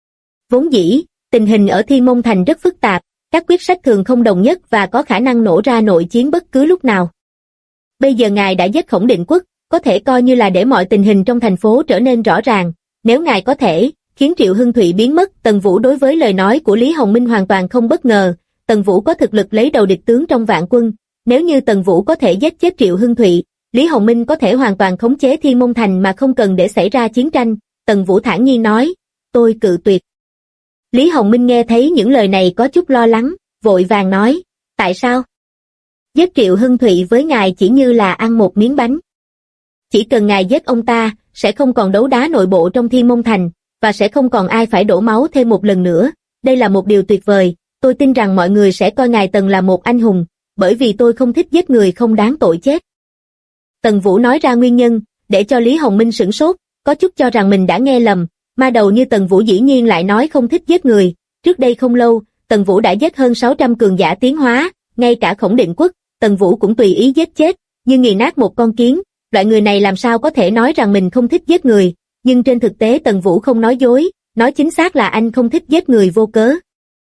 Vốn dĩ, tình hình ở Thiên Môn Thành rất phức tạp, các quyết sách thường không đồng nhất và có khả năng nổ ra nội chiến bất cứ lúc nào. Bây giờ ngài đã giết Khổng Định Quốc, có thể coi như là để mọi tình hình trong thành phố trở nên rõ ràng, nếu ngài có thể khiến Triệu Hưng Thụy biến mất. Tần Vũ đối với lời nói của Lý Hồng Minh hoàn toàn không bất ngờ, Tần Vũ có thực lực lấy đầu địch tướng trong vạn quân, nếu như Tần Vũ có thể giết chết Triệu Hưng Thụy, Lý Hồng Minh có thể hoàn toàn khống chế Thiên Môn Thành mà không cần để xảy ra chiến tranh. Tần Vũ thản nhiên nói, tôi cự tuyệt. Lý Hồng Minh nghe thấy những lời này có chút lo lắng, vội vàng nói, tại sao? Giết Triệu Hưng Thụy với ngài chỉ như là ăn một miếng bánh. Chỉ cần ngài giết ông ta, sẽ không còn đấu đá nội bộ trong Thiên Môn Thành, và sẽ không còn ai phải đổ máu thêm một lần nữa. Đây là một điều tuyệt vời, tôi tin rằng mọi người sẽ coi ngài Tần là một anh hùng, bởi vì tôi không thích giết người không đáng tội chết. Tần Vũ nói ra nguyên nhân, để cho Lý Hồng Minh sửng sốt, có chút cho rằng mình đã nghe lầm, ma đầu như Tần Vũ dĩ nhiên lại nói không thích giết người. Trước đây không lâu, Tần Vũ đã giết hơn 600 cường giả tiến hóa, ngay cả Khổng Định Quốc, Tần Vũ cũng tùy ý giết chết, như nghiền nát một con kiến. Loại người này làm sao có thể nói rằng mình không thích giết người, nhưng trên thực tế Tần Vũ không nói dối, nói chính xác là anh không thích giết người vô cớ.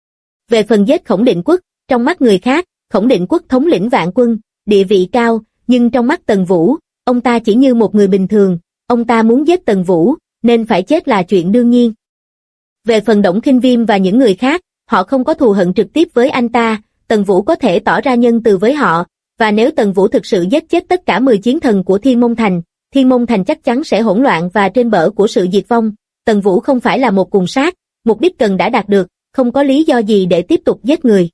Về phần giết Khổng Định Quốc, trong mắt người khác, Khổng Định Quốc thống lĩnh vạn quân, địa vị cao, nhưng trong mắt Tần Vũ, ông ta chỉ như một người bình thường, ông ta muốn giết Tần Vũ, nên phải chết là chuyện đương nhiên. Về phần Đổng Khinh Viêm và những người khác, họ không có thù hận trực tiếp với anh ta, Tần Vũ có thể tỏ ra nhân từ với họ, và nếu Tần Vũ thực sự giết chết tất cả 10 chiến thần của Thiên Môn Thành chắc chắn sẽ hỗn loạn và trên bờ của sự diệt vong. Tần Vũ không phải là một cùng sát, mục đích cần đã đạt được, không có lý do gì để tiếp tục giết người.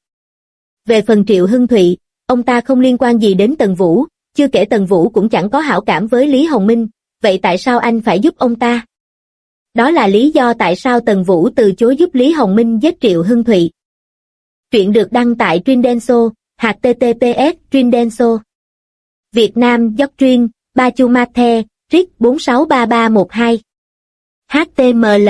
Về phần Triệu Hưng Thụy, ông ta không liên quan gì đến Tần Vũ, chưa kể Tần Vũ cũng chẳng có hảo cảm với Lý Hồng Minh, vậy tại sao anh phải giúp ông ta? Đó là lý do tại sao Tần Vũ từ chối giúp Lý Hồng Minh giết Triệu Hưng Thụy. Truyện được đăng tại Truyện.denso, https Truyện.denso. Việt Nam Doctrine, Bachumate, RIC 463312. HTML.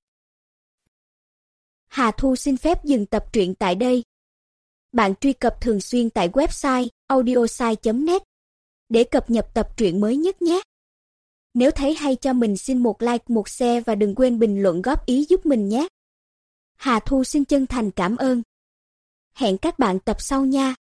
Hà Thu xin phép dừng tập truyện tại đây. Bạn truy cập thường xuyên tại website audiosai.net để cập nhật tập truyện mới nhất nhé. Nếu thấy hay cho mình xin một like, một share và đừng quên bình luận góp ý giúp mình nhé. Hà Thu xin chân thành cảm ơn. Hẹn các bạn tập sau nha.